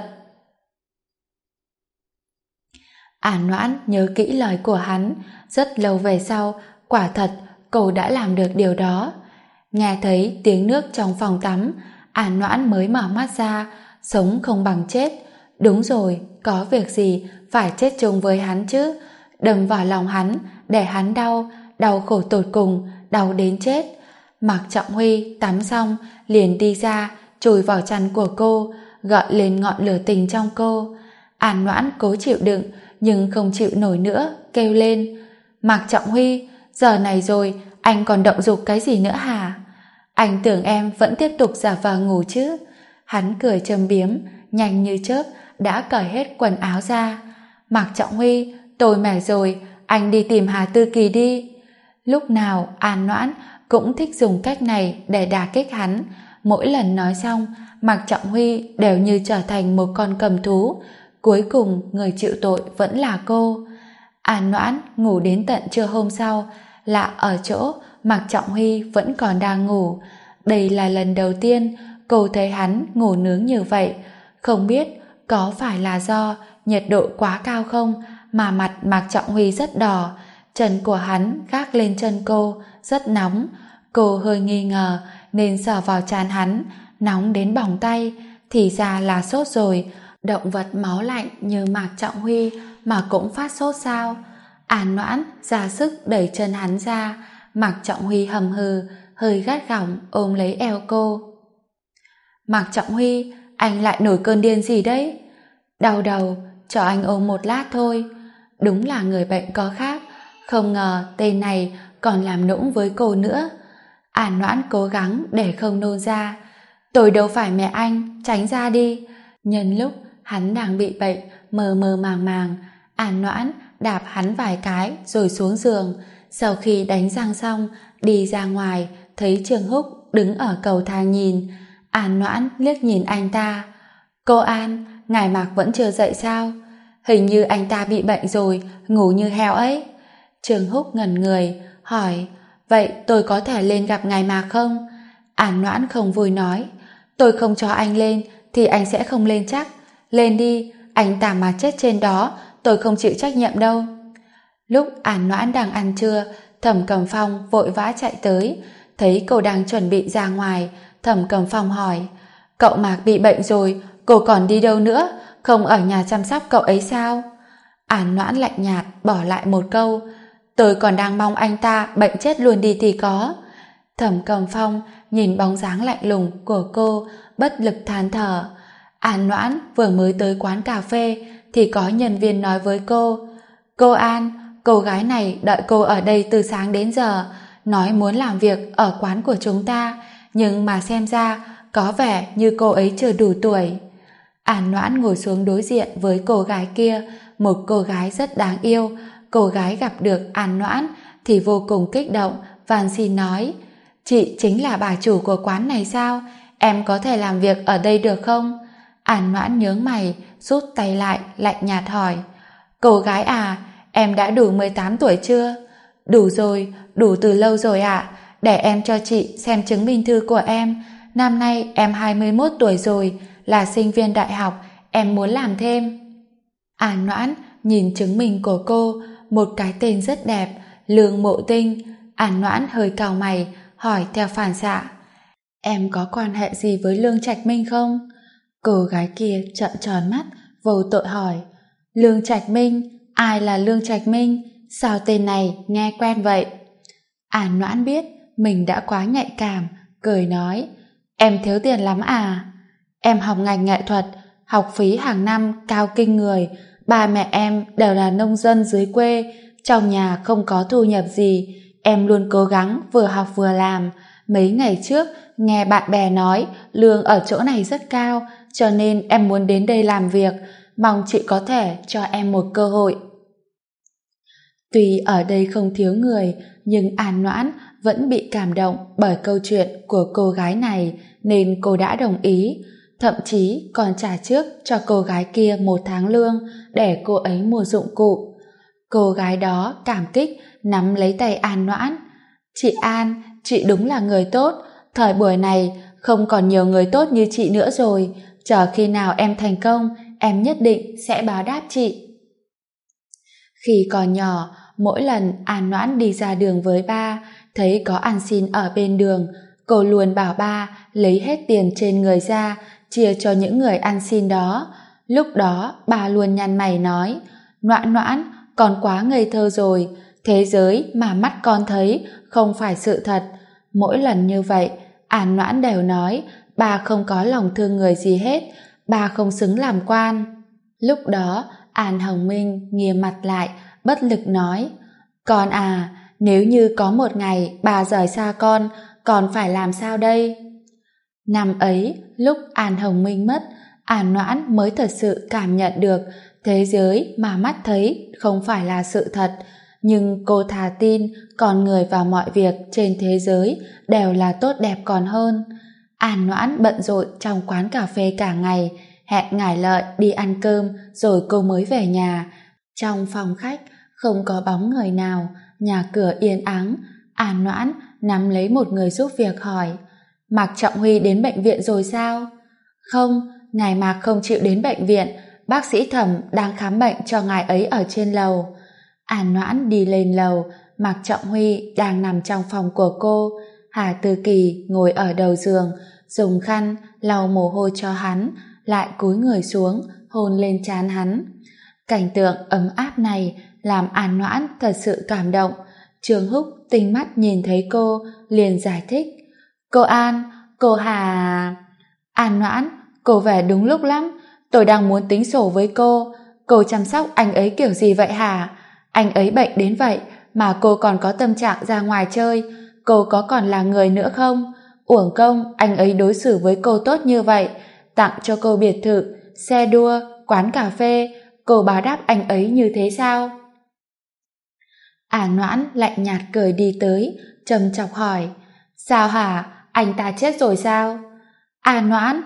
Speaker 1: An Noãn nhớ kỹ lời của hắn. Rất lâu về sau, quả thật cô đã làm được điều đó. Nghe thấy tiếng nước trong phòng tắm, An Noãn mới mở mắt ra. Sống không bằng chết. Đúng rồi, có việc gì phải chết chung với hắn chứ? Đâm vào lòng hắn, để hắn đau, đau khổ tột cùng, đau đến chết. Mạc Trọng Huy tắm xong liền đi ra, chui vào chăn của cô, gợi lên ngọn lửa tình trong cô. An Noãn cố chịu đựng, nhưng không chịu nổi nữa, kêu lên: Mạc Trọng Huy, giờ này rồi anh còn động dục cái gì nữa hả? Anh tưởng em vẫn tiếp tục giả vờ ngủ chứ? Hắn cười châm biếm, nhanh như chớp đã cởi hết quần áo ra. Mạc Trọng Huy, tôi mệt rồi, anh đi tìm Hà Tư Kỳ đi. Lúc nào An Noãn cũng thích dùng cách này để đả kích hắn. Mỗi lần nói xong, Mạc Trọng Huy đều như trở thành một con cầm thú. Cuối cùng người chịu tội vẫn là cô. An Noãn ngủ đến tận trưa hôm sau, lạ ở chỗ Mạc Trọng Huy vẫn còn đang ngủ. Đây là lần đầu tiên cô thấy hắn ngủ nướng như vậy. Không biết có phải là do nhiệt độ quá cao không mà mặt Mạc Trọng Huy rất đỏ, chân của hắn gác lên chân cô, rất nóng. Cô hơi nghi ngờ nên sờ vào trán hắn, nóng đến bỏng tay, thì ra là sốt rồi. Động vật máu lạnh như Mạc Trọng Huy mà cũng phát sốt sao? An Noãn ra sức đẩy chân hắn ra. Mạc Trọng Huy hầm hừ, hơi gắt gỏng ôm lấy eo cô. Mạc Trọng Huy, anh lại nổi cơn điên gì đấy? Đau đầu, cho anh ôm một lát thôi. Đúng là người bệnh có khác, không ngờ tên này còn làm nũng với cô nữa. An Noãn cố gắng để không nôn ra. Tôi đâu phải mẹ anh, tránh ra đi. Nhân lúc hắn đang bị bệnh, mơ mơ màng màng, An Noãn đạp hắn vài cái rồi xuống giường. Sau khi đánh răng xong, đi ra ngoài, thấy Trương Húc đứng ở cầu thang nhìn. An Noãn liếc nhìn anh ta. Cô An, ngài Mạc vẫn chưa dậy sao? Hình như anh ta bị bệnh rồi, ngủ như heo ấy. Trương Húc ngẩn người, hỏi, vậy tôi có thể lên gặp ngài Mạc không? An Noãn không vui nói, tôi không cho anh lên thì anh sẽ không lên chắc. Lên đi, anh ta mà chết trên đó, tôi không chịu trách nhiệm đâu. Lúc An Noãn đang ăn trưa, Thẩm Cẩm Phong vội vã chạy tới, thấy cô đang chuẩn bị ra ngoài. Thẩm Cẩm Phong hỏi, cậu Mạc bị bệnh rồi, cô còn đi đâu nữa, không ở nhà chăm sóc cậu ấy sao? An Noãn lạnh nhạt bỏ lại một câu, tôi còn đang mong anh ta bệnh chết luôn đi thì có. Thẩm Cẩm Phong nhìn bóng dáng lạnh lùng của cô, bất lực than thở. An Noãn vừa mới tới quán cà phê thì có nhân viên nói với cô An, cô gái này đợi cô ở đây từ sáng đến giờ, nói muốn làm việc ở quán của chúng ta, nhưng mà xem ra có vẻ như cô ấy chưa đủ tuổi. An Noãn ngồi xuống đối diện với cô gái kia, một cô gái rất đáng yêu. Cô gái gặp được An Noãn thì vô cùng kích động, van xin nói, chị chính là bà chủ của quán này sao? Em có thể làm việc ở đây được không? An Noãn nhướng mày, rút tay lại, lạnh nhạt hỏi, cô gái à, em đã đủ 18 tuổi chưa? Đủ rồi, đủ từ lâu rồi ạ. Để em cho chị xem chứng minh thư của em. Năm nay em 21 tuổi rồi, là sinh viên đại học, em muốn làm thêm. An Noãn nhìn chứng minh của cô, một cái tên rất đẹp, Lương Mộ Tinh. An Noãn hơi cau mày, hỏi theo phản xạ, em có quan hệ gì với Lương Trạch Minh không? Cô gái kia trợn tròn mắt, vô tội hỏi, Lương Trạch Minh? Ai là Lương Trạch Minh? Sao tên này nghe quen vậy? An Noãn biết mình đã quá nhạy cảm, cười nói, em thiếu tiền lắm à? Em học ngành nghệ thuật, học phí hàng năm cao kinh người, ba mẹ em đều là nông dân dưới quê, trong nhà không có thu nhập gì, em luôn cố gắng vừa học vừa làm. Mấy ngày trước nghe bạn bè nói lương ở chỗ này rất cao, cho nên em muốn đến đây làm việc, mong chị có thể cho em một cơ hội. Tuy ở đây không thiếu người, nhưng An Noãn vẫn bị cảm động bởi câu chuyện của cô gái này, nên cô đã đồng ý, thậm chí còn trả trước cho cô gái kia 1 tháng lương để cô ấy mua dụng cụ. Cô gái đó cảm kích nắm lấy tay An Noãn. Chị An, chị đúng là người tốt, thời buổi này không còn nhiều người tốt như chị nữa rồi, chờ khi nào em thành công, em nhất định sẽ báo đáp chị. Khi còn nhỏ, mỗi lần An Noãn đi ra đường với ba, thấy có ăn xin ở bên đường, cô luôn bảo ba lấy hết tiền trên người ra, chia cho những người ăn xin đó. Lúc đó, ba luôn nhăn mày nói, Noãn Noãn, con quá ngây thơ rồi, thế giới mà mắt con thấy không phải sự thật. Mỗi lần như vậy, An Noãn đều nói, ba không có lòng thương người gì hết, ba không xứng làm quan. Lúc đó, An Hồng Minh nghiêm mặt lại, bất lực nói, con à, nếu như có một ngày bà rời xa con phải làm sao đây? Năm ấy, lúc An Hồng Minh mất, An Noãn mới thật sự cảm nhận được thế giới mà mắt thấy không phải là sự thật, nhưng cô thà tin con người và mọi việc trên thế giới đều là tốt đẹp còn hơn. An Noãn bận rộn trong quán cà phê cả ngày, hẹn Ngải Lợi đi ăn cơm rồi cô mới về nhà. Trong phòng khách Không có bóng người nào, nhà cửa yên ắng. An Noãn nắm lấy một người giúp việc hỏi: Mạc Trọng Huy đến bệnh viện rồi sao? Không, ngài Mạc không chịu đến bệnh viện, bác sĩ Thẩm đang khám bệnh cho ngài ấy ở trên lầu. An Noãn đi lên lầu, Mạc Trọng Huy đang nằm trong phòng của cô. Hà Tư Kỳ ngồi ở đầu giường, dùng khăn lau mồ hôi cho hắn, lại cúi người xuống hôn lên trán hắn. Cảnh tượng ấm áp này làm An Noãn thật sự cảm động. Trương Húc tinh mắt nhìn thấy cô, liền giải thích: Cô An, cô Hà... An Noãn, cô về đúng lúc lắm, tôi đang muốn tính sổ với cô. Cô chăm sóc anh ấy kiểu gì vậy hả? Anh ấy bệnh đến vậy mà cô còn có tâm trạng ra ngoài chơi, cô có còn là người nữa không? Uổng công anh ấy đối xử với cô tốt như vậy, tặng cho cô biệt thự, xe đua, quán cà phê, cô báo đáp anh ấy như thế sao? An Noãn lạnh nhạt cười đi tới, trầm chọc hỏi: Sao hả? Anh ta chết rồi sao? An Noãn,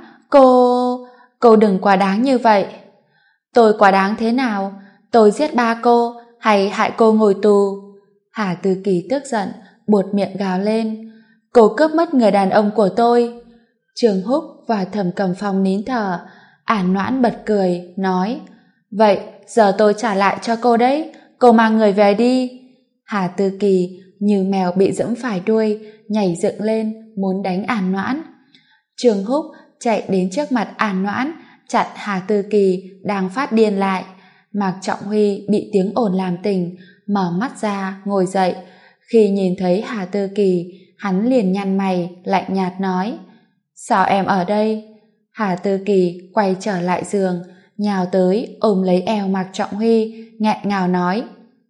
Speaker 1: cô đừng quá đáng như vậy. Tôi quá đáng thế nào? Tôi giết ba cô hay hại cô ngồi tù? Hà Tư Kỳ tức giận, buột miệng gào lên: Cô cướp mất người đàn ông của tôi. Trương Húc và Thẩm Cầm Phong nín thở. An Noãn bật cười, nói: Vậy giờ tôi trả lại cho cô đấy, cô mang người về đi. Hà Tư Kỳ như mèo bị giẫm phải đuôi, nhảy dựng lên muốn đánh An Noãn. Trương Húc chạy đến trước mặt An Noãn, chặn Hà Tư Kỳ đang phát điên lại. Mạc Trọng Huy bị tiếng ồn làm tỉnh, mở mắt ra ngồi dậy. Khi nhìn thấy Hà Tư Kỳ, hắn liền nhăn mày, lạnh nhạt nói: Sao em ở đây? Hà Tư Kỳ quay trở lại giường, nhào tới ôm lấy eo Mạc Trọng Huy, nghẹn ngào nói: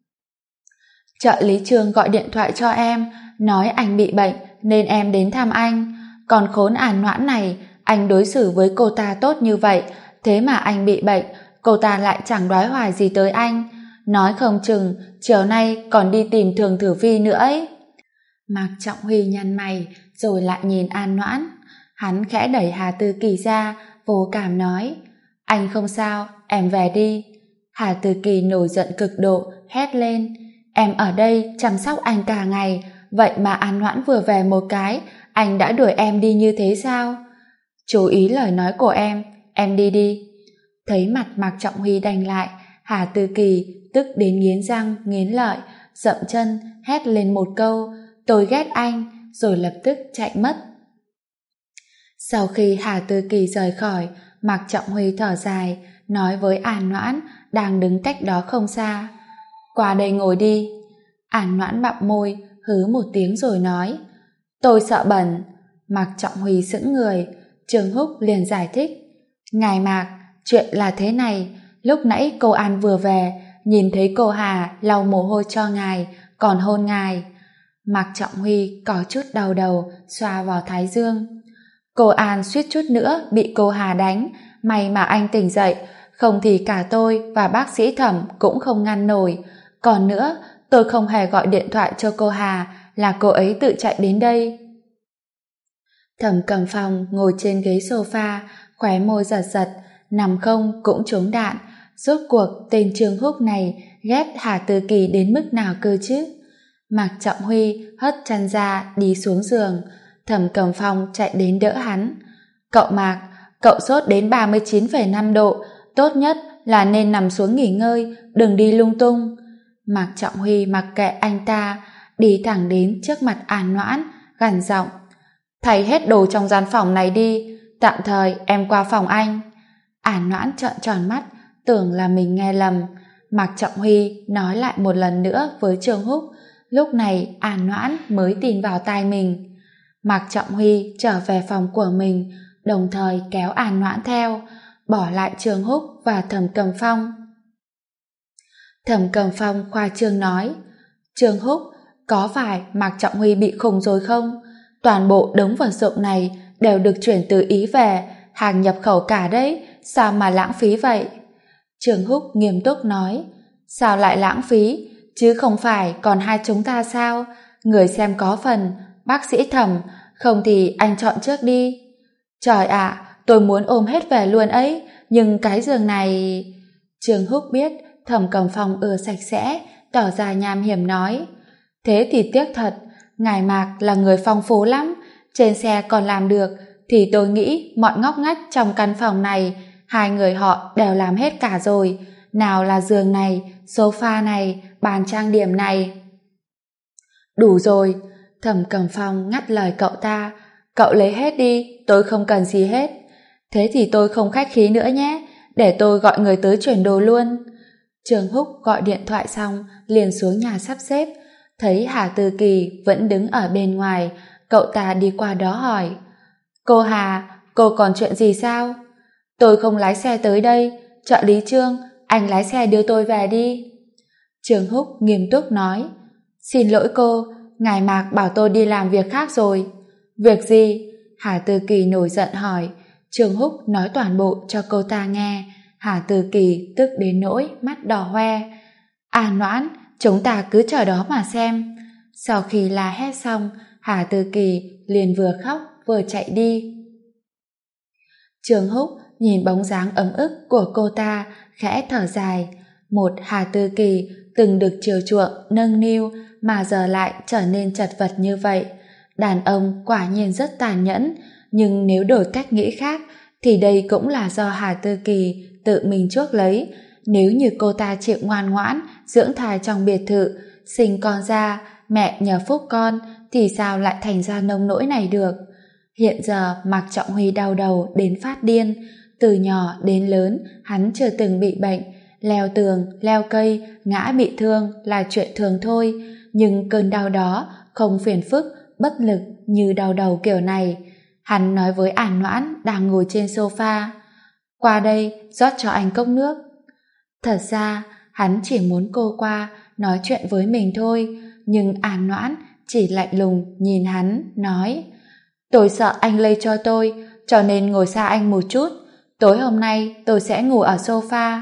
Speaker 1: Trợ lý Trương gọi điện thoại cho em, nói anh bị bệnh nên em đến thăm anh. Còn khốn An Noãn này, anh đối xử với cô ta tốt như vậy, thế mà anh bị bệnh, cô ta lại chẳng đoái hoài gì tới anh. Nói không chừng chiều nay còn đi tìm Thường Thử Vi nữa ấy. Mạc Trọng Huy nhăn mày rồi lại nhìn An Noãn. Hắn khẽ đẩy Hà Tư Kỳ ra, vô cảm nói: Anh không sao, em về đi. Hà Tư Kỳ nổi giận cực độ, hét lên: Em ở đây chăm sóc anh cả ngày, vậy mà An Noãn vừa về một cái, anh đã đuổi em đi như thế sao? Chú ý lời nói của em đi đi. Thấy mặt Mạc Trọng Huy đành lại, Hà Tư Kỳ tức đến nghiến răng, nghiến lợi, dậm chân, hét lên một câu: Tôi ghét anh, rồi lập tức chạy mất. Sau khi Hà Tư Kỳ rời khỏi, Mạc Trọng Huy thở dài, nói với An Noãn đang đứng cách đó không xa: Qua đây ngồi đi. An Noãn bặm môi, hứ một tiếng rồi nói: Tôi sợ bẩn. Mạc Trọng Huy sững người. Trương Húc liền giải thích: Ngài Mạc, chuyện là thế này, lúc nãy cô An vừa về, nhìn thấy cô Hà lau mồ hôi cho ngài, còn hôn ngài. Mạc Trọng Huy có chút đau đầu, xoa vào thái dương. Cô An suýt chút nữa bị cô Hà đánh, may mà anh tỉnh dậy, không thì cả tôi và bác sĩ Thẩm cũng không ngăn nổi. Còn nữa, tôi không hề gọi điện thoại cho cô Hà, là cô ấy tự chạy đến đây. Thẩm Cầm Phong ngồi trên ghế sofa, khóe môi giật giật, nằm không cũng trúng đạn. Rốt cuộc tên Trương Húc này ghét Hà Tư Kỳ đến mức nào cơ chứ? Mạc Trọng Huy hất chăn ra đi xuống giường. Thẩm Cầm Phong chạy đến đỡ hắn. Cậu Mạc, cậu sốt đến 39,5 độ, tốt nhất là nên nằm xuống nghỉ ngơi, đừng đi lung tung. Mạc Trọng Huy mặc kệ anh ta, đi thẳng đến trước mặt An Noãn, gằn giọng: Thay hết đồ trong gian phòng này đi, tạm thời em qua phòng anh. An Noãn trợn tròn mắt, tưởng là mình nghe lầm. Mạc Trọng Huy nói lại một lần nữa với Trương Húc. Lúc này An Noãn mới tin vào tai mình. Mạc Trọng Huy trở về phòng của mình, đồng thời kéo An Noãn theo, bỏ lại Trương Húc và Thẩm Cầm Phong. Thẩm Cầm Phong khoa trương nói: Trương Húc, có phải Mạc Trọng Huy bị khùng rồi không? Toàn bộ đống vật dụng này đều được chuyển từ Ý về, hàng nhập khẩu cả đấy, sao mà lãng phí vậy? Trương Húc nghiêm túc nói: Sao lại lãng phí? Chứ không phải còn hai chúng ta sao? Người xem có phần, bác sĩ Thẩm, không thì anh chọn trước đi. Trời ạ, tôi muốn ôm hết về luôn ấy, nhưng cái giường này... Trương Húc biết Thẩm Cầm Phong ưa sạch sẽ, tỏ ra nham hiểm nói: thế thì tiếc thật, ngài Mạc là người phong phú lắm, trên xe còn làm được, thì tôi nghĩ mọi ngóc ngách trong căn phòng này hai người họ đều làm hết cả rồi, nào là giường này, sofa này, bàn trang điểm này. Đủ rồi, Thẩm Cẩm Phong ngắt lời cậu ta: cậu lấy hết đi, tôi không cần gì hết. Thế thì tôi không khách khí nữa nhé, để tôi gọi người tới chuyển đồ luôn. Trường Húc gọi điện thoại xong liền xuống nhà sắp xếp, thấy Hà Tư Kỳ vẫn đứng ở bên ngoài, cậu ta đi qua đó hỏi: cô Hà, cô còn chuyện gì sao? Tôi không lái xe tới đây, trợ lý Trương, anh lái xe đưa tôi về đi. Trường Húc nghiêm túc nói: xin lỗi cô, ngài Mạc bảo tôi đi làm việc khác rồi. Việc gì? Hà Tư Kỳ nổi giận hỏi. Trường Húc nói toàn bộ cho cô ta nghe. Hà Tư Kỳ tức đến nỗi mắt đỏ hoe. À Noãn, chúng ta cứ chờ đó mà xem. Sau khi la hét xong, Hà Tư Kỳ liền vừa khóc vừa chạy đi. Trường Húc nhìn bóng dáng ấm ức của cô ta, khẽ thở dài. Một Hà Tư Kỳ từng được chiều chuộng nâng niu mà giờ lại trở nên chật vật như vậy. Đàn ông quả nhiên rất tàn nhẫn, nhưng nếu đổi cách nghĩ khác thì đây cũng là do Hà Tư Kỳ tự mình chuốc lấy. Nếu như cô ta chịu ngoan ngoãn dưỡng thai trong biệt thự, sinh con ra, mẹ nhờ phúc con, thì sao lại thành ra nông nỗi này được. Hiện giờ Mạc Trọng Huy đau đầu đến phát điên. Từ nhỏ đến lớn hắn chưa từng bị bệnh, leo tường, leo cây, ngã bị thương là chuyện thường thôi, nhưng cơn đau đó không phiền phức, bất lực như đau đầu kiểu này. Hắn nói với An Noãn đang ngồi trên sofa: qua đây rót cho anh cốc nước. Thật ra hắn chỉ muốn cô qua nói chuyện với mình thôi, nhưng An Noãn chỉ lạnh lùng nhìn hắn nói: tôi sợ anh lây cho tôi, cho nên ngồi xa anh một chút. Tối hôm nay tôi sẽ ngủ ở sofa.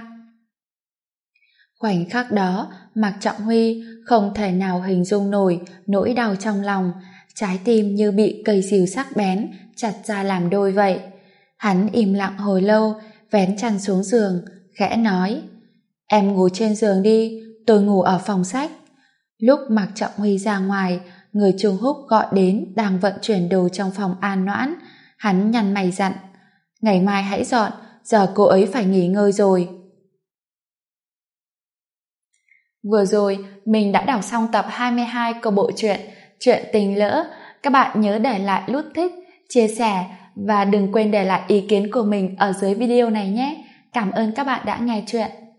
Speaker 1: Khoảnh khắc đó, Mạc Trọng Huy không thể nào hình dung nổi nỗi đau trong lòng, trái tim như bị cây rìu sắc bén chặt ra làm đôi vậy. Hắn im lặng hồi lâu, vén chăn xuống giường, khẽ nói: em ngủ trên giường đi, tôi ngủ ở phòng sách. Lúc Mạc Trọng Huy ra ngoài, người Trung Húc gọi đến đang vận chuyển đồ trong phòng An Noãn. Hắn nhăn mày dặn: ngày mai hãy dọn, giờ cô ấy phải nghỉ ngơi rồi. Vừa rồi mình đã đọc xong tập 22 của bộ truyện Chuyện Tình Lỡ. Các bạn nhớ để lại nút thích, chia sẻ và đừng quên để lại ý kiến của mình ở dưới video này nhé. Cảm ơn các bạn đã nghe chuyện.